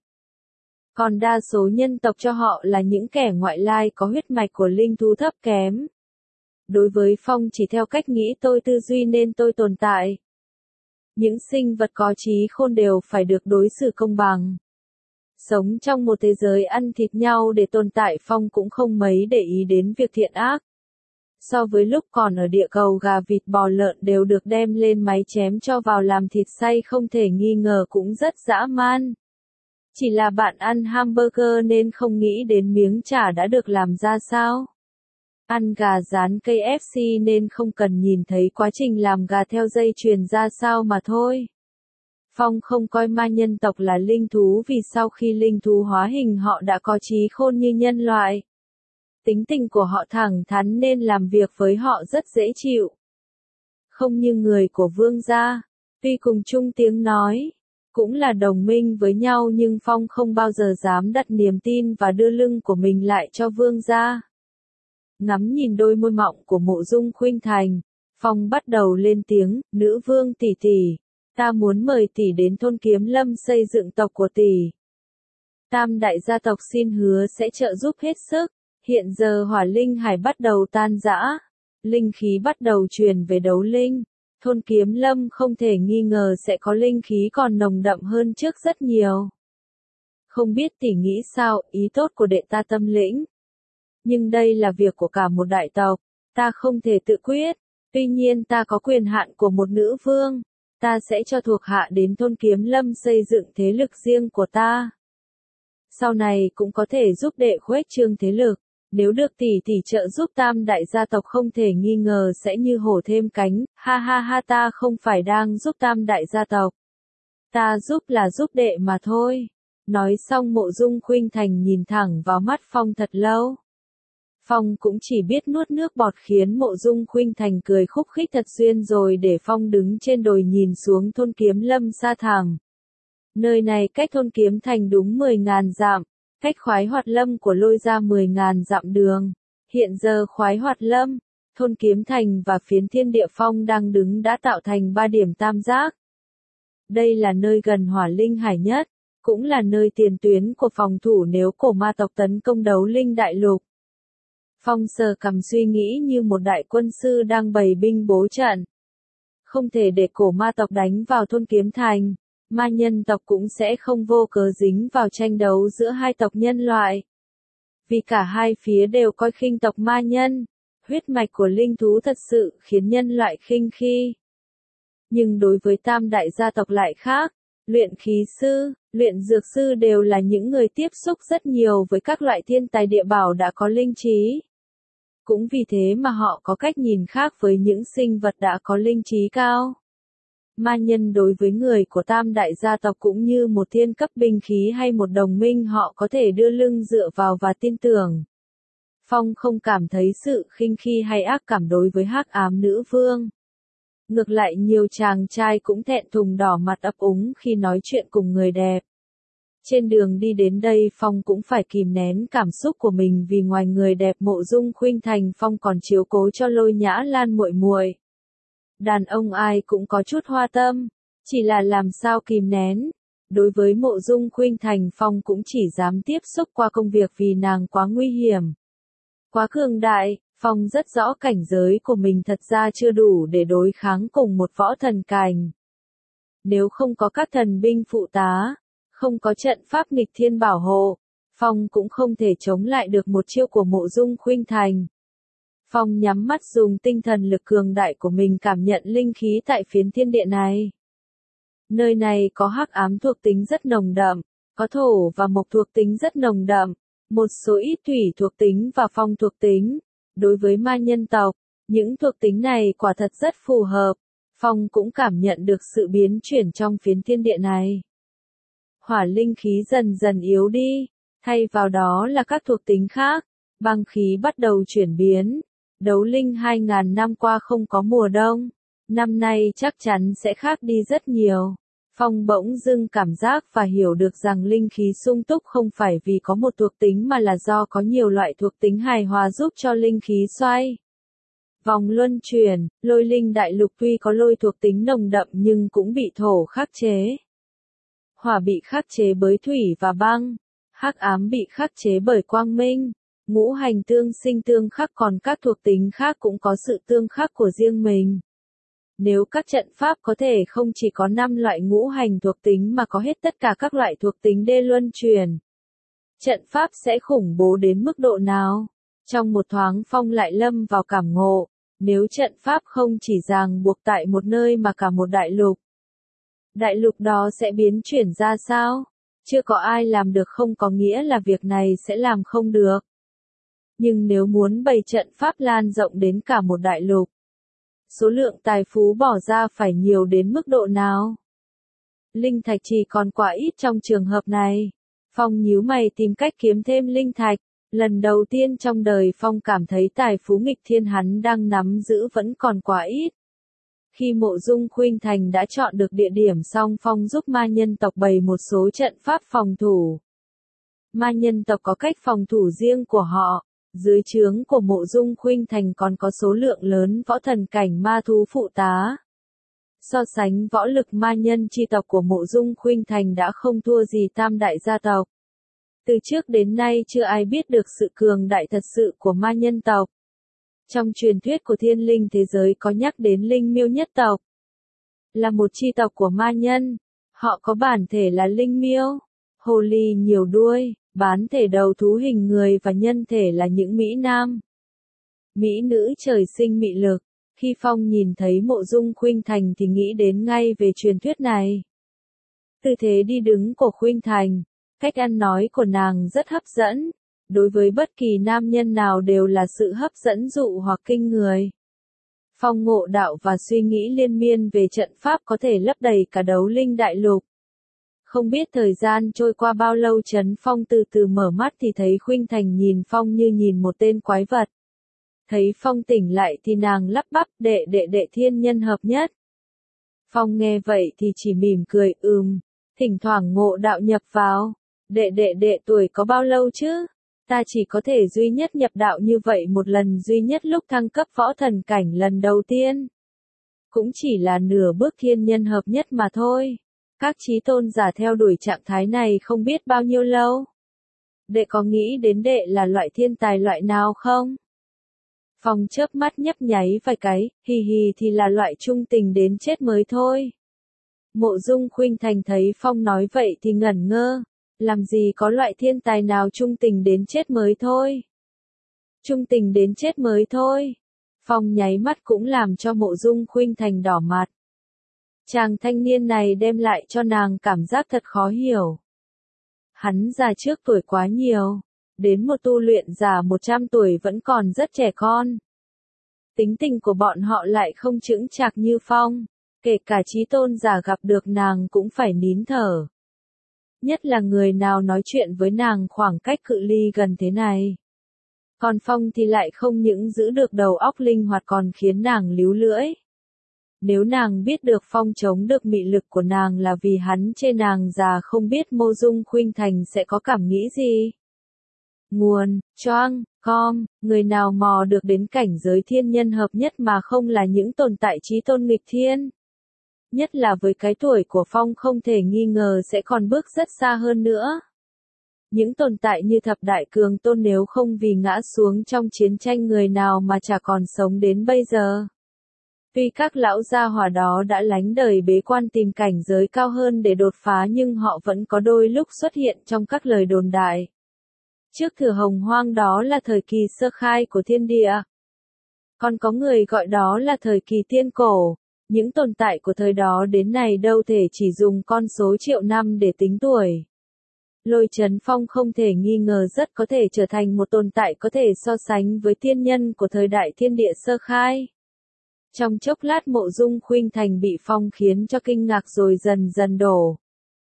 Còn đa số nhân tộc cho họ là những kẻ ngoại lai có huyết mạch của linh thú thấp kém. Đối với Phong chỉ theo cách nghĩ tôi tư duy nên tôi tồn tại. Những sinh vật có trí khôn đều phải được đối xử công bằng. Sống trong một thế giới ăn thịt nhau để tồn tại Phong cũng không mấy để ý đến việc thiện ác. So với lúc còn ở địa cầu gà vịt bò lợn đều được đem lên máy chém cho vào làm thịt xay không thể nghi ngờ cũng rất dã man. Chỉ là bạn ăn hamburger nên không nghĩ đến miếng chả đã được làm ra sao. Ăn gà rán KFC nên không cần nhìn thấy quá trình làm gà theo dây chuyền ra sao mà thôi. Phong không coi ma nhân tộc là linh thú vì sau khi linh thú hóa hình họ đã có trí khôn như nhân loại. Tính tình của họ thẳng thắn nên làm việc với họ rất dễ chịu. Không như người của vương gia, tuy cùng chung tiếng nói, cũng là đồng minh với nhau nhưng Phong không bao giờ dám đặt niềm tin và đưa lưng của mình lại cho vương gia. Ngắm nhìn đôi môi mọng của Mộ Dung Khuynh Thành, Phong bắt đầu lên tiếng, nữ vương tỷ tỷ, ta muốn mời tỷ đến thôn Kiếm Lâm xây dựng tộc của tỷ. Tam đại gia tộc xin hứa sẽ trợ giúp hết sức. Hiện giờ Hỏa Linh Hải bắt đầu tan rã, linh khí bắt đầu truyền về Đấu Linh. Thôn Kiếm Lâm không thể nghi ngờ sẽ có linh khí còn nồng đậm hơn trước rất nhiều. Không biết tỷ nghĩ sao, ý tốt của đệ ta tâm lĩnh. Nhưng đây là việc của cả một đại tộc, ta không thể tự quyết. Tuy nhiên ta có quyền hạn của một nữ vương, ta sẽ cho thuộc hạ đến thôn Kiếm Lâm xây dựng thế lực riêng của ta. Sau này cũng có thể giúp đệ khuếch trương thế lực. Nếu được tỷ tỷ trợ giúp tam đại gia tộc không thể nghi ngờ sẽ như hổ thêm cánh, ha ha ha ta không phải đang giúp tam đại gia tộc. Ta giúp là giúp đệ mà thôi. Nói xong Mộ Dung Khuynh Thành nhìn thẳng vào mắt Phong thật lâu. Phong cũng chỉ biết nuốt nước bọt khiến Mộ Dung Khuynh Thành cười khúc khích thật duyên rồi để Phong đứng trên đồi nhìn xuống thôn Kiếm Lâm xa thẳm. Nơi này cách thôn Kiếm Thành đúng 10.000 dặm. Cách Khoái Hoạt Lâm của Lôi ra 10.000 dặm đường. Hiện giờ Khoái Hoạt Lâm, thôn Kiếm Thành và phiến Thiên Địa Phong đang đứng đã tạo thành 3 điểm tam giác. Đây là nơi gần Hỏa Linh Hải nhất, cũng là nơi tiền tuyến của phòng thủ nếu cổ ma tộc tấn công Đấu Linh Đại Lục. Phong sờ cằm suy nghĩ như một đại quân sư đang bày binh bố trận. Không thể để cổ ma tộc đánh vào thôn Kiếm Thành. Ma nhân tộc cũng sẽ không vô cớ dính vào tranh đấu giữa hai tộc nhân loại. Vì cả hai phía đều coi khinh tộc ma nhân, huyết mạch của linh thú thật sự khiến nhân loại khinh khi. Nhưng đối với tam đại gia tộc lại khác, luyện khí sư, luyện dược sư đều là những người tiếp xúc rất nhiều với các loại thiên tài địa bảo đã có linh trí. Cũng vì thế mà họ có cách nhìn khác với những sinh vật đã có linh trí cao. Ma nhân đối với người của tam đại gia tộc cũng như một thiên cấp binh khí hay một đồng minh họ có thể đưa lưng dựa vào và tin tưởng. Phong không cảm thấy sự khinh khi hay ác cảm đối với hắc ám nữ vương. Ngược lại nhiều chàng trai cũng thẹn thùng đỏ mặt ấp úng khi nói chuyện cùng người đẹp. Trên đường đi đến đây Phong cũng phải kìm nén cảm xúc của mình vì ngoài người đẹp Mộ Dung Khuynh Thành Phong còn chiếu cố cho Lôi Nhã Lan muội muội. Đàn ông ai cũng có chút hoa tâm, chỉ là làm sao kìm nén. Đối với Mộ Dung Khuynh Thành Phong cũng chỉ dám tiếp xúc qua công việc vì nàng quá nguy hiểm. Quá cường đại, Phong rất rõ cảnh giới của mình thật ra chưa đủ để đối kháng cùng một võ thần cảnh. Nếu không có các thần binh phụ tá, không có trận pháp nghịch thiên bảo hộ, Phong cũng không thể chống lại được một chiêu của Mộ Dung Khuynh Thành. Phong nhắm mắt dùng tinh thần lực cường đại của mình cảm nhận linh khí tại phiến thiên địa này. Nơi này có hắc ám thuộc tính rất nồng đậm, có thổ và mộc thuộc tính rất nồng đậm, một số ít thủy thuộc tính và phong thuộc tính. Đối với ma nhân tộc, những thuộc tính này quả thật rất phù hợp. Phong cũng cảm nhận được sự biến chuyển trong phiến thiên địa này. Hỏa linh khí dần dần yếu đi, thay vào đó là các thuộc tính khác. Băng khí bắt đầu chuyển biến. Đấu linh 2000 năm qua không có mùa đông, năm nay chắc chắn sẽ khác đi rất nhiều. Phong bỗng dưng cảm giác và hiểu được rằng linh khí sung túc không phải vì có một thuộc tính mà là do có nhiều loại thuộc tính hài hòa giúp cho linh khí xoay. Vòng luân chuyển, lôi linh đại lục tuy có lôi thuộc tính nồng đậm nhưng cũng bị thổ khắc chế. Hỏa bị khắc chế bởi thủy và băng, hắc ám bị khắc chế bởi quang minh. Ngũ hành tương sinh tương khắc còn các thuộc tính khác cũng có sự tương khắc của riêng mình. Nếu các trận pháp có thể không chỉ có 5 loại ngũ hành thuộc tính mà có hết tất cả các loại thuộc tính đê luân chuyển. Trận pháp sẽ khủng bố đến mức độ nào? Trong một thoáng Phong lại lâm vào cảm ngộ, nếu trận pháp không chỉ ràng buộc tại một nơi mà cả một đại lục. Đại lục đó sẽ biến chuyển ra sao? Chưa có ai làm được không có nghĩa là việc này sẽ làm không được. Nhưng nếu muốn bày trận pháp lan rộng đến cả một đại lục, số lượng tài phú bỏ ra phải nhiều đến mức độ nào? Linh thạch chỉ còn quá ít trong trường hợp này. Phong nhíu mày tìm cách kiếm thêm linh thạch. Lần đầu tiên trong đời Phong cảm thấy tài phú nghịch thiên hắn đang nắm giữ vẫn còn quá ít. Khi Mộ Dung Khuynh Thành đã chọn được địa điểm xong Phong giúp ma nhân tộc bày một số trận pháp phòng thủ. Ma nhân tộc có cách phòng thủ riêng của họ. Dưới trướng của Mộ Dung Khuynh Thành còn có số lượng lớn võ thần cảnh ma thú phụ tá. So sánh võ lực ma nhân chi tộc của Mộ Dung Khuynh Thành đã không thua gì tam đại gia tộc. Từ trước đến nay chưa ai biết được sự cường đại thật sự của ma nhân tộc. Trong truyền thuyết của thiên linh thế giới có nhắc đến linh miêu nhất tộc. Là một chi tộc của ma nhân. Họ có bản thể là linh miêu, hồ ly nhiều đuôi. Bán thể đầu thú hình người và nhân thể là những mỹ nam. Mỹ nữ trời sinh mị lực. Khi Phong nhìn thấy Mộ Dung Khuynh Thành thì nghĩ đến ngay về truyền thuyết này. Tư thế đi đứng của Khuynh Thành, cách ăn nói của nàng rất hấp dẫn. Đối với bất kỳ nam nhân nào đều là sự hấp dẫn dụ hoặc kinh người. Phong ngộ đạo và suy nghĩ liên miên về trận pháp có thể lấp đầy cả đấu linh đại lục. Không biết thời gian trôi qua bao lâu Trấn Phong từ từ mở mắt thì thấy Khuynh Thành nhìn Phong như nhìn một tên quái vật. Thấy Phong tỉnh lại thì nàng lắp bắp đệ thiên nhân hợp nhất. Phong nghe vậy thì chỉ mỉm cười thỉnh thoảng ngộ đạo nhập vào. Đệ tuổi có bao lâu chứ? Ta chỉ có thể duy nhất nhập đạo như vậy một lần duy nhất lúc thăng cấp võ thần cảnh lần đầu tiên. Cũng chỉ là nửa bước thiên nhân hợp nhất mà thôi. Các chí tôn giả theo đuổi trạng thái này không biết bao nhiêu lâu. Đệ có nghĩ đến đệ là loại thiên tài loại nào không? Phong chớp mắt nhấp nháy vài cái, hì hì thì là loại trung tình đến chết mới thôi. Mộ Dung Khuynh Thành thấy Phong nói vậy thì ngẩn ngơ. Làm gì có loại thiên tài nào trung tình đến chết mới thôi. Trung tình đến chết mới thôi. Phong nháy mắt cũng làm cho Mộ Dung Khuynh Thành đỏ mặt. Chàng thanh niên này đem lại cho nàng cảm giác thật khó hiểu. Hắn già trước tuổi quá nhiều, đến một tu luyện giả 100 tuổi vẫn còn rất trẻ con. Tính tình của bọn họ lại không chững chạc như Phong, kể cả chí tôn giả gặp được nàng cũng phải nín thở. Nhất là người nào nói chuyện với nàng khoảng cách cự ly gần thế này. Còn Phong thì lại không những giữ được đầu óc linh hoạt còn khiến nàng líu lưỡi. Nếu nàng biết được Phong chống được mị lực của nàng là vì hắn chê nàng già, không biết Mộ Dung Khuynh Thành sẽ có cảm nghĩ gì. Nguồn, Choang, com, người nào mò được đến cảnh giới thiên nhân hợp nhất mà không là những tồn tại chí tôn nghịch thiên. Nhất là với cái tuổi của Phong không thể nghi ngờ sẽ còn bước rất xa hơn nữa. Những tồn tại như thập đại cường tôn nếu không vì ngã xuống trong chiến tranh người nào mà chả còn sống đến bây giờ. Tuy các lão gia hỏa đó đã lánh đời bế quan tìm cảnh giới cao hơn để đột phá nhưng họ vẫn có đôi lúc xuất hiện trong các lời đồn đại. Trước Thừa Hồng Hoang đó là thời kỳ sơ khai của thiên địa. Còn có người gọi đó là thời kỳ tiên cổ. Những tồn tại của thời đó đến nay đâu thể chỉ dùng con số triệu năm để tính tuổi. Lôi Chấn Phong không thể nghi ngờ rất có thể trở thành một tồn tại có thể so sánh với tiên nhân của thời đại thiên địa sơ khai. Trong chốc lát Mộ Dung Khuynh Thành bị Phong khiến cho kinh ngạc rồi dần dần đổ.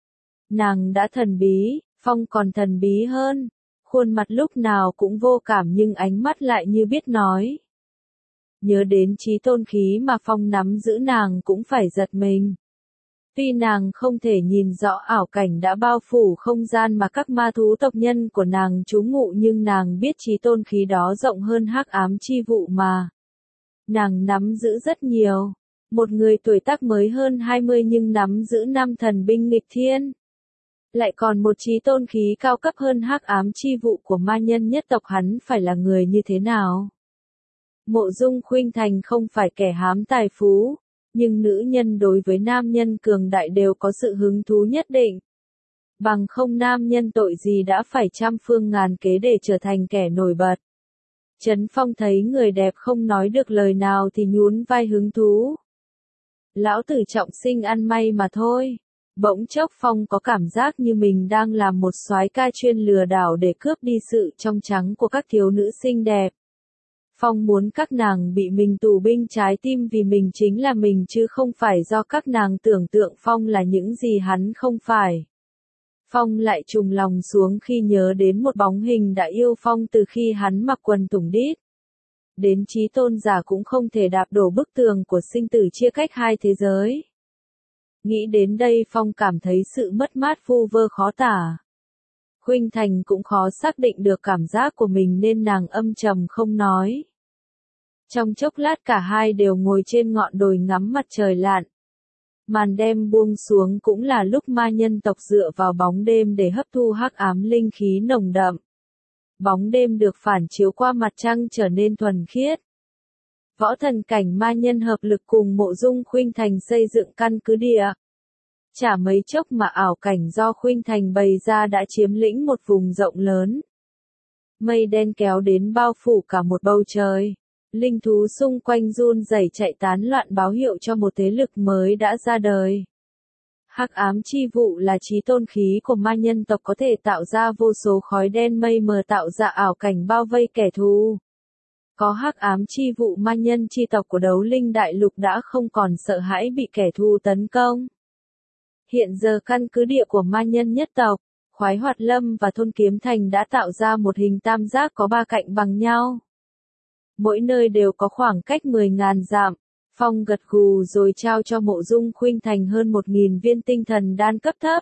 Nàng đã thần bí, Phong còn thần bí hơn. Khuôn mặt lúc nào cũng vô cảm nhưng ánh mắt lại như biết nói. Nhớ đến chí tôn khí mà Phong nắm giữ nàng cũng phải giật mình. Tuy nàng không thể nhìn rõ ảo cảnh đã bao phủ không gian mà các ma thú tộc nhân của nàng trú ngụ nhưng nàng biết chí tôn khí đó rộng hơn hắc ám chi vụ mà. Nàng nắm giữ rất nhiều. Một người tuổi tác mới hơn 20 nhưng nắm giữ 5 thần binh nghịch thiên. Lại còn một chí tôn khí cao cấp hơn hắc ám chi vụ của ma nhân nhất tộc, hắn phải là người như thế nào? Mộ Dung Khuynh Thành không phải kẻ hám tài phú, nhưng nữ nhân đối với nam nhân cường đại đều có sự hứng thú nhất định. Bằng không nam nhân tội gì đã phải trăm phương ngàn kế để trở thành kẻ nổi bật. Trấn Phong thấy người đẹp không nói được lời nào thì nhún vai hứng thú. Lão tử trọng sinh ăn may mà thôi. Bỗng chốc Phong có cảm giác như mình đang làm một soái ca chuyên lừa đảo để cướp đi sự trong trắng của các thiếu nữ xinh đẹp. Phong muốn các nàng bị mình tù binh trái tim vì mình chính là mình chứ không phải do các nàng tưởng tượng Phong là những gì hắn không phải. Phong lại trùng lòng xuống khi nhớ đến một bóng hình đã yêu Phong từ khi hắn mặc quần tùng đít. Đến chí tôn giả cũng không thể đạp đổ bức tường của sinh tử chia cách hai thế giới. Nghĩ đến đây Phong cảm thấy sự mất mát vu vơ khó tả. Khuynh Thành cũng khó xác định được cảm giác của mình nên nàng âm trầm không nói. Trong chốc lát cả hai đều ngồi trên ngọn đồi ngắm mặt trời lặn. Màn đêm buông xuống cũng là lúc ma nhân tộc dựa vào bóng đêm để hấp thu hắc ám linh khí nồng đậm. Bóng đêm được phản chiếu qua mặt trăng trở nên thuần khiết. Võ thần cảnh ma nhân hợp lực cùng Mộ Dung Khuynh Thành xây dựng căn cứ địa. Chả mấy chốc mà ảo cảnh do Khuynh Thành bày ra đã chiếm lĩnh một vùng rộng lớn. Mây đen kéo đến bao phủ cả một bầu trời. Linh thú xung quanh run rẩy chạy tán loạn báo hiệu cho một thế lực mới đã ra đời. Hắc ám chi vụ là chí tôn khí của ma nhân tộc có thể tạo ra vô số khói đen mây mờ tạo ra ảo cảnh bao vây kẻ thù. Có hắc ám chi vụ ma nhân chi tộc của Đấu Linh Đại Lục đã không còn sợ hãi bị kẻ thù tấn công. Hiện giờ căn cứ địa của ma nhân nhất tộc, Khoái Hoạt Lâm và Thôn Kiếm Thành đã tạo ra một hình tam giác có ba cạnh bằng nhau. Mỗi nơi đều có khoảng cách 10.000 dặm. Phong gật gù rồi trao cho Mộ Dung Khuynh Thành hơn 1.000 viên tinh thần đan cấp thấp.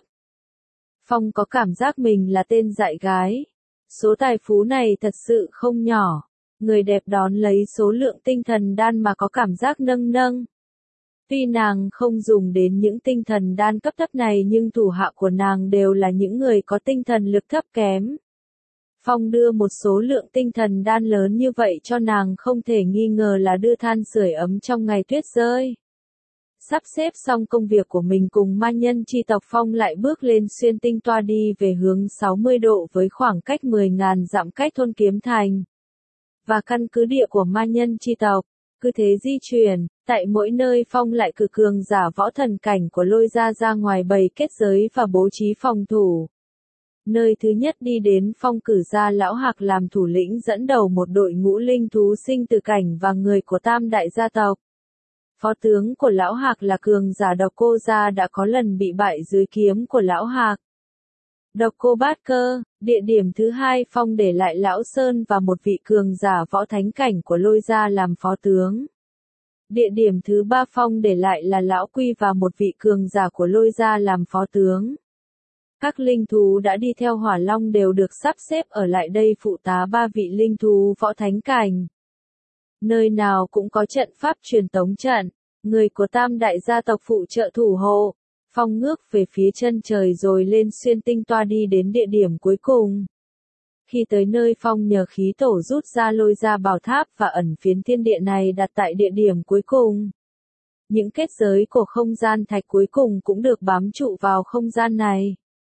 Phong có cảm giác mình là tên dại gái. Số tài phú này thật sự không nhỏ. Người đẹp đón lấy số lượng tinh thần đan mà có cảm giác nâng nâng. Tuy nàng không dùng đến những tinh thần đan cấp thấp này nhưng thủ hạ của nàng đều là những người có tinh thần lực thấp kém. Phong đưa một số lượng tinh thần đan lớn như vậy cho nàng không thể nghi ngờ là đưa than sưởi ấm trong ngày tuyết rơi. sắp xếp xong công việc của mình cùng ma nhân chi tộc, Phong lại bước lên xuyên tinh toa đi về hướng 60 độ với khoảng cách 10.000 dặm cách thôn Kiếm Thành và căn cứ địa của ma nhân chi tộc. Cứ thế di chuyển, tại mỗi nơi Phong lại cử cường giả võ thần cảnh của Lôi Gia ra ngoài bày kết giới và bố trí phòng thủ. Nơi thứ nhất đi đến, Phong cử ra Lão Hạc làm thủ lĩnh dẫn đầu một đội ngũ linh thú sinh tử cảnh và người của Tam đại gia tộc. Phó tướng của Lão Hạc là cường giả Độc Cô Gia đã có lần bị bại dưới kiếm của Lão Hạc. Độc Cô Bát Cơ, địa điểm thứ hai, Phong để lại Lão Sơn và một vị cường giả võ thánh cảnh của Lôi Gia làm phó tướng. Địa điểm thứ ba, Phong để lại là Lão Quy và một vị cường giả của Lôi Gia làm phó tướng. Các linh thú đã đi theo Hỏa Long đều được sắp xếp ở lại đây phụ tá ba vị linh thú võ thánh cảnh. Nơi nào cũng có trận pháp truyền tống trận, người của Tam đại gia tộc phụ trợ thủ hộ. Phong ngước về phía chân trời rồi lên xuyên tinh toa đi đến địa điểm cuối cùng. Khi tới nơi, Phong nhờ khí tổ rút ra Lôi Gia bảo tháp và ẩn phiến thiên địa này đặt tại địa điểm cuối cùng. Những kết giới của không gian thạch cuối cùng cũng được bám trụ vào không gian này.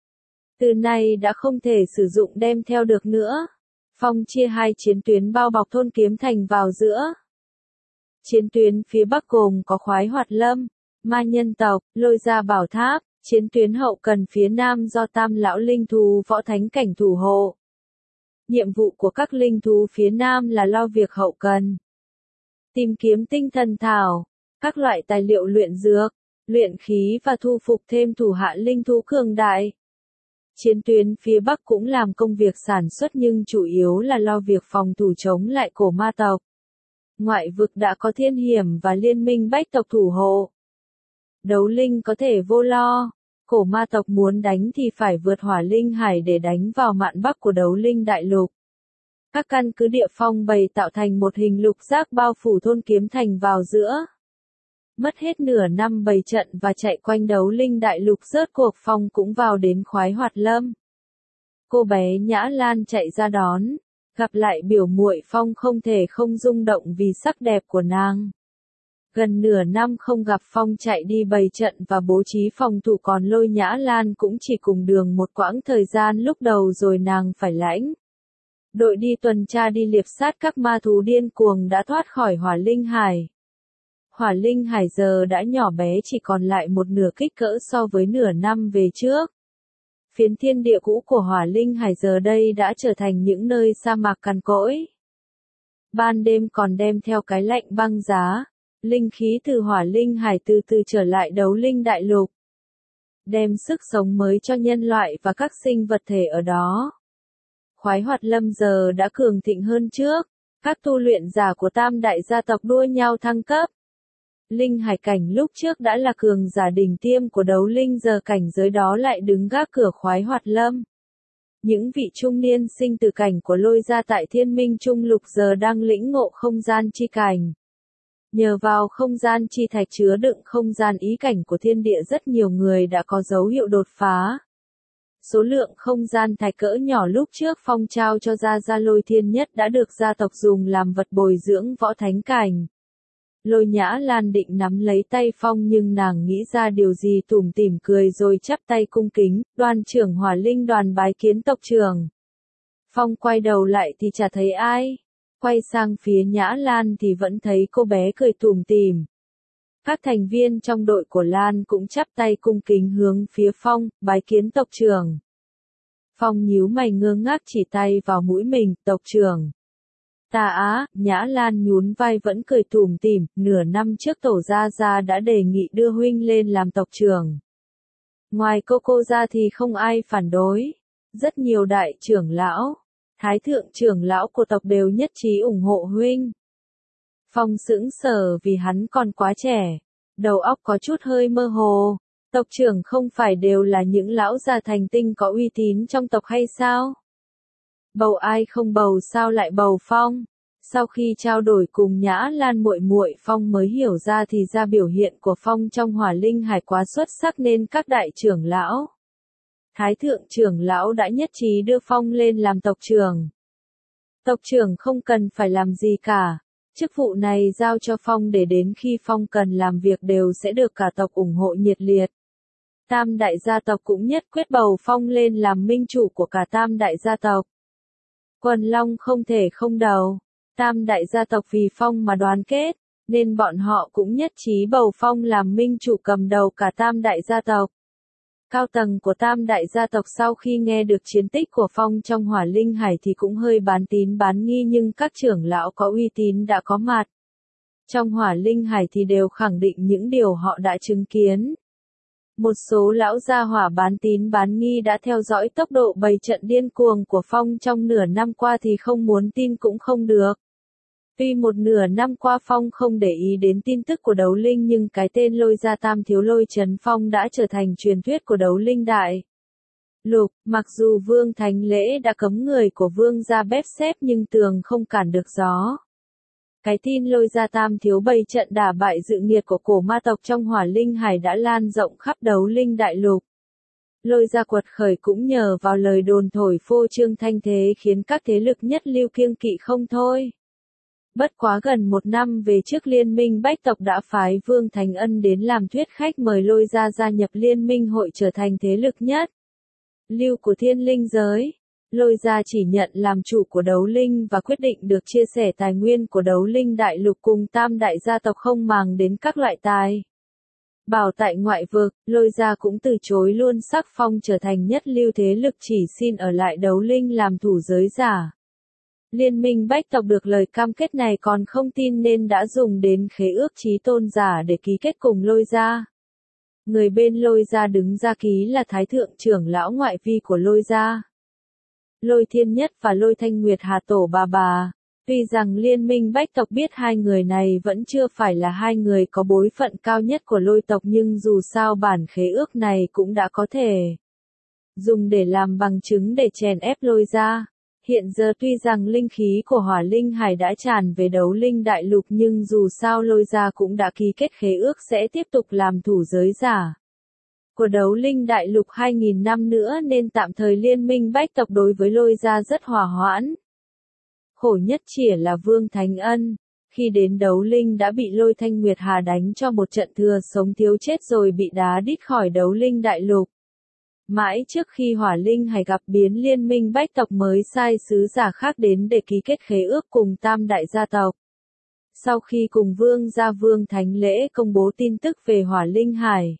Từ này đã không thể sử dụng đem theo được nữa. Phong chia hai chiến tuyến bao bọc thôn Kiếm Thành vào giữa. Chiến tuyến phía bắc gồm có Khoái Hoạt Lâm, ma nhân tộc, Lôi Gia bảo tháp. Chiến tuyến hậu cần phía nam do Tam lão linh thú võ thánh cảnh thủ hộ. Nhiệm vụ của các linh thú phía nam là lo việc hậu cần, tìm kiếm tinh thần thảo, các loại tài liệu luyện dược, luyện khí và thu phục thêm thủ hạ linh thú cường đại. Chiến tuyến phía bắc cũng làm công việc sản xuất nhưng chủ yếu là lo việc phòng thủ chống lại cổ ma tộc. Ngoại vực đã có Thiên Hiểm và Liên minh Bách tộc thủ hộ. Đấu linh có thể vô lo. Cổ ma tộc muốn đánh thì phải vượt Hỏa Linh Hải để đánh vào mạn bắc của Đấu Linh Đại Lục. Các căn cứ địa Phong bày tạo thành một hình lục giác bao phủ thôn Kiếm Thành vào giữa. Mất hết nửa năm bày trận và chạy quanh Đấu Linh Đại Lục, rốt cuộc Phong cũng vào đến Khoái Hoạt Lâm. Cô bé Nhã Lan chạy ra đón, gặp lại biểu muội, Phong không thể không rung động vì sắc đẹp của nàng. Gần nửa năm không gặp, Phong chạy đi bày trận và bố trí phòng thủ, còn Lôi Nhã Lan cũng chỉ cùng đường một quãng thời gian lúc đầu rồi nàng phải lãnh đội đi tuần tra đi liệp sát các ma thú điên cuồng đã thoát khỏi Hỏa Linh Hải. Hỏa Linh Hải giờ đã nhỏ bé, chỉ còn lại một nửa kích cỡ so với nửa năm về trước. Phiến thiên địa cũ của Hỏa Linh Hải giờ đây đã trở thành những nơi sa mạc cằn cỗi. Ban đêm còn đem theo cái lạnh băng giá. Linh khí từ Hỏa Linh Hải từ từ trở lại Đấu Linh Đại Lục, đem sức sống mới cho nhân loại và các sinh vật thể ở đó. Khoái Hoạt Lâm giờ đã cường thịnh hơn trước, các tu luyện giả của Tam đại gia tộc đua nhau thăng cấp. Linh Hải cảnh lúc trước đã là cường giả đỉnh tiêm của Đấu Linh, giờ cảnh giới đó lại đứng gác cửa Khoái Hoạt Lâm. Những vị trung niên sinh tử cảnh của Lôi Gia tại Thiên Minh Trung Lục giờ đang lĩnh ngộ không gian chi cảnh. Nhờ vào không gian chi thạch chứa đựng không gian ý cảnh của thiên địa, rất nhiều người đã có dấu hiệu đột phá. Số lượng không gian thạch cỡ nhỏ lúc trước Phong trao cho Gia Lôi Thiên Nhất đã được gia tộc dùng làm vật bồi dưỡng võ thánh cảnh. Lôi Nhã Lan định nắm lấy tay Phong nhưng nàng nghĩ ra điều gì, tủm tỉm cười rồi chắp tay cung kính, đoàn trưởng Hỏa Linh đoàn bái kiến tộc trưởng. Phong quay đầu lại thì chả thấy ai. Quay sang phía Nhã Lan thì vẫn thấy cô bé cười tủm tỉm. Các thành viên trong đội của Lan cũng chắp tay cung kính hướng phía Phong, bái kiến tộc trưởng. Phong nhíu mày ngơ ngác chỉ tay vào mũi mình, tộc trưởng. Ta á, Nhã Lan nhún vai vẫn cười tủm tỉm, nửa năm trước tổ Gia đã đề nghị đưa huynh lên làm tộc trưởng. Ngoài cô ra thì không ai phản đối. Rất nhiều đại trưởng lão, thái thượng trưởng lão của tộc đều nhất trí ủng hộ huynh. Phong sững sờ vì hắn còn quá trẻ, đầu óc có chút hơi mơ hồ. Tộc trưởng không phải đều là những lão già thành tinh có uy tín trong tộc hay sao? Bầu ai không bầu sao lại bầu Phong? Sau khi trao đổi cùng Nhã Lan muội muội, Phong mới hiểu ra thì ra biểu hiện của Phong trong Hỏa Linh Hải quá xuất sắc nên các đại trưởng lão, thái thượng trưởng lão đã nhất trí đưa Phong lên làm tộc trưởng. Tộc trưởng không cần phải làm gì cả, Chức vụ này giao cho Phong để đến khi Phong cần làm việc đều sẽ được cả tộc ủng hộ nhiệt liệt. Tam đại gia tộc cũng nhất quyết bầu Phong lên làm minh chủ của cả tam đại gia tộc. Quần Long không thể không đầu. Tam đại gia tộc vì Phong mà đoàn kết, nên bọn họ cũng nhất trí bầu Phong làm minh chủ cầm đầu cả tam đại gia tộc. Cao tầng của tam đại gia tộc sau khi nghe được chiến tích của Phong trong Hỏa Linh Hải thì cũng hơi bán tín bán nghi, nhưng các trưởng lão có uy tín đã có mặt trong Hỏa Linh Hải thì đều khẳng định những điều họ đã chứng kiến. Một số lão gia hỏa bán tín bán nghi đã theo dõi tốc độ bày trận điên cuồng của Phong trong nửa năm qua thì không muốn tin cũng không được. Tuy một nửa năm qua Phong không để ý đến tin tức của đấu linh, nhưng cái tên Lôi Gia Tam Thiếu Lôi Trấn Phong đã trở thành truyền thuyết của đấu linh đại lục. Mặc dù Vương Thánh Lễ đã cấm người của Vương gia bếp xếp nhưng tường không cản được gió. Cái tin Lôi Gia Tam Thiếu bày trận đả bại dự nghiệt của cổ ma tộc trong Hỏa Linh Hải đã lan rộng khắp đấu linh đại lục. Lôi Gia quật khởi cũng nhờ vào lời đồn thổi phô trương thanh thế khiến các thế lực nhất lưu kiêng kỵ không thôi. Bất quá gần một năm về trước, Liên minh Bách tộc đã phái Vương Thành Ân đến làm thuyết khách mời Lôi Gia gia nhập Liên minh hội trở thành thế lực nhất lưu của thiên linh giới. Lôi Gia chỉ nhận làm chủ của đấu linh và quyết định được chia sẻ tài nguyên của đấu linh đại lục cùng tam đại gia tộc, không màng đến các loại tài bảo tại ngoại vực. Lôi Gia cũng từ chối luôn sắc phong trở thành nhất lưu thế lực, chỉ xin ở lại đấu linh làm thủ giới giả. Liên minh Bách tộc được lời cam kết này còn không tin nên đã dùng đến khế ước chí tôn giả để ký kết cùng Lôi Gia. Người bên Lôi Gia đứng ra ký là Thái thượng trưởng lão ngoại vi của Lôi Gia, Lôi Thiên Nhất và Lôi Thanh Nguyệt Hà tổ bà. Tuy rằng Liên minh Bách tộc biết hai người này vẫn chưa phải là hai người có bối phận cao nhất của Lôi tộc, nhưng dù sao bản khế ước này cũng đã có thể dùng để làm bằng chứng để chèn ép Lôi Gia. Hiện giờ tuy rằng linh khí của Hỏa Linh Hải đã tràn về đấu linh đại lục, nhưng dù sao Lôi Gia cũng đã ký kết khế ước sẽ tiếp tục làm thủ giới giả của đấu linh đại lục 2000 năm nữa, nên tạm thời Liên minh Bách tộc đối với Lôi Gia rất hòa hoãn. Khổ nhất chỉ là Vương Thánh Ân, khi đến đấu linh đã bị Lôi Thanh Nguyệt Hà đánh cho một trận thừa sống thiếu chết rồi bị đá đít khỏi đấu linh đại lục. Mãi trước khi Hỏa Linh Hải gặp biến, Liên minh Bách tộc mới sai sứ giả khác đến để ký kết khế ước cùng tam đại gia tộc. Sau khi cùng Vương gia Vương Thánh Lễ công bố tin tức về Hỏa Linh Hải,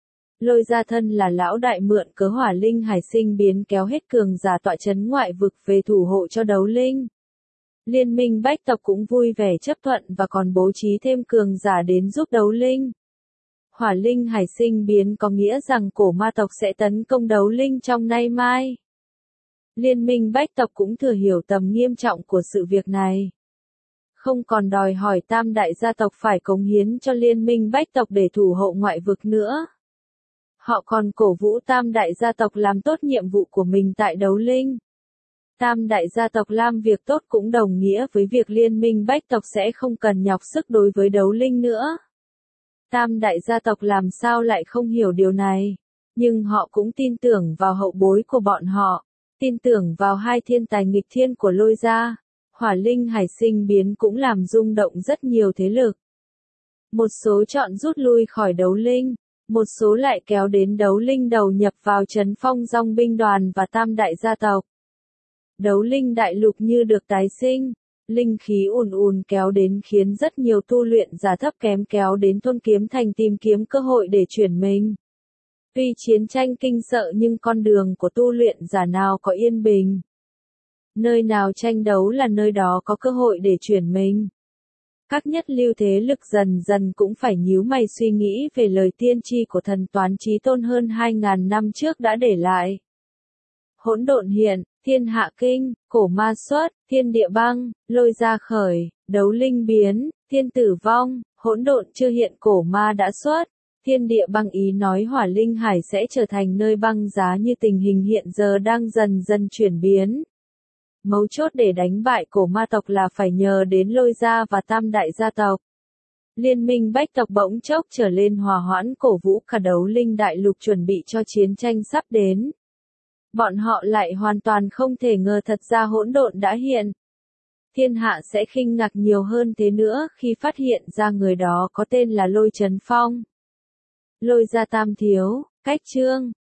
Lôi Gia thân là lão đại mượn cớ Hỏa Linh Hải sinh biến kéo hết cường giả tọa trấn ngoại vực về thủ hộ cho đấu linh. Liên minh Bách tộc cũng vui vẻ chấp thuận và còn bố trí thêm cường giả đến giúp đấu linh. Hỏa Linh Hải sinh biến có nghĩa rằng cổ ma tộc sẽ tấn công đấu linh trong nay mai. Liên minh Bách tộc cũng thừa hiểu tầm nghiêm trọng của sự việc này. Không còn đòi hỏi tam đại gia tộc phải cống hiến cho Liên minh Bách tộc để thủ hộ ngoại vực nữa. Họ còn cổ vũ tam đại gia tộc làm tốt nhiệm vụ của mình tại đấu linh. Tam đại gia tộc làm việc tốt cũng đồng nghĩa với việc Liên minh Bách tộc sẽ không cần nhọc sức đối với đấu linh nữa. Tam đại gia tộc làm sao lại không hiểu điều này, nhưng họ cũng tin tưởng vào hậu bối của bọn họ, tin tưởng vào hai thiên tài nghịch thiên của Lôi Gia. Hỏa Linh Hải sinh biến cũng làm rung động rất nhiều thế lực. Một số chọn rút lui khỏi đấu linh, một số lại kéo đến đấu linh đầu nhập vào trấn phong dòng binh đoàn và tam đại gia tộc. Đấu linh đại lục như được tái sinh. Linh khí ùn ùn kéo đến khiến rất nhiều tu luyện giả thấp kém kéo đến Thôn Kiếm Thành tìm kiếm cơ hội để chuyển mình. Tuy chiến tranh kinh sợ nhưng con đường của tu luyện giả nào có yên bình. Nơi nào tranh đấu là nơi đó có cơ hội để chuyển mình. Các nhất lưu thế lực dần dần cũng phải nhíu mày suy nghĩ về lời tiên tri của thần toán chí tôn hơn 2000 năm trước đã để lại. Hỗn độn hiện, thiên hạ kinh, cổ ma xuất, thiên địa băng, Lôi Gia khởi, đấu linh biến, thiên tử vong, hỗn độn chưa hiện, cổ ma đã xuất, thiên địa băng, ý nói Hỏa Linh Hải sẽ trở thành nơi băng giá như tình hình hiện giờ đang dần dần chuyển biến. Mấu chốt để đánh bại cổ ma tộc là phải nhờ đến Lôi Gia và tam đại gia tộc. Liên minh Bách tộc bỗng chốc trở lên hòa hoãn, cổ vũ cả đấu linh đại lục chuẩn bị cho chiến tranh sắp đến. Bọn họ lại hoàn toàn không thể ngờ thật ra hỗn độn đã hiện. thiên hạ sẽ khinh ngạc nhiều hơn thế nữa khi phát hiện ra người đó có tên là Lôi Chấn Phong. Lôi gia tam thiếu, cách chương.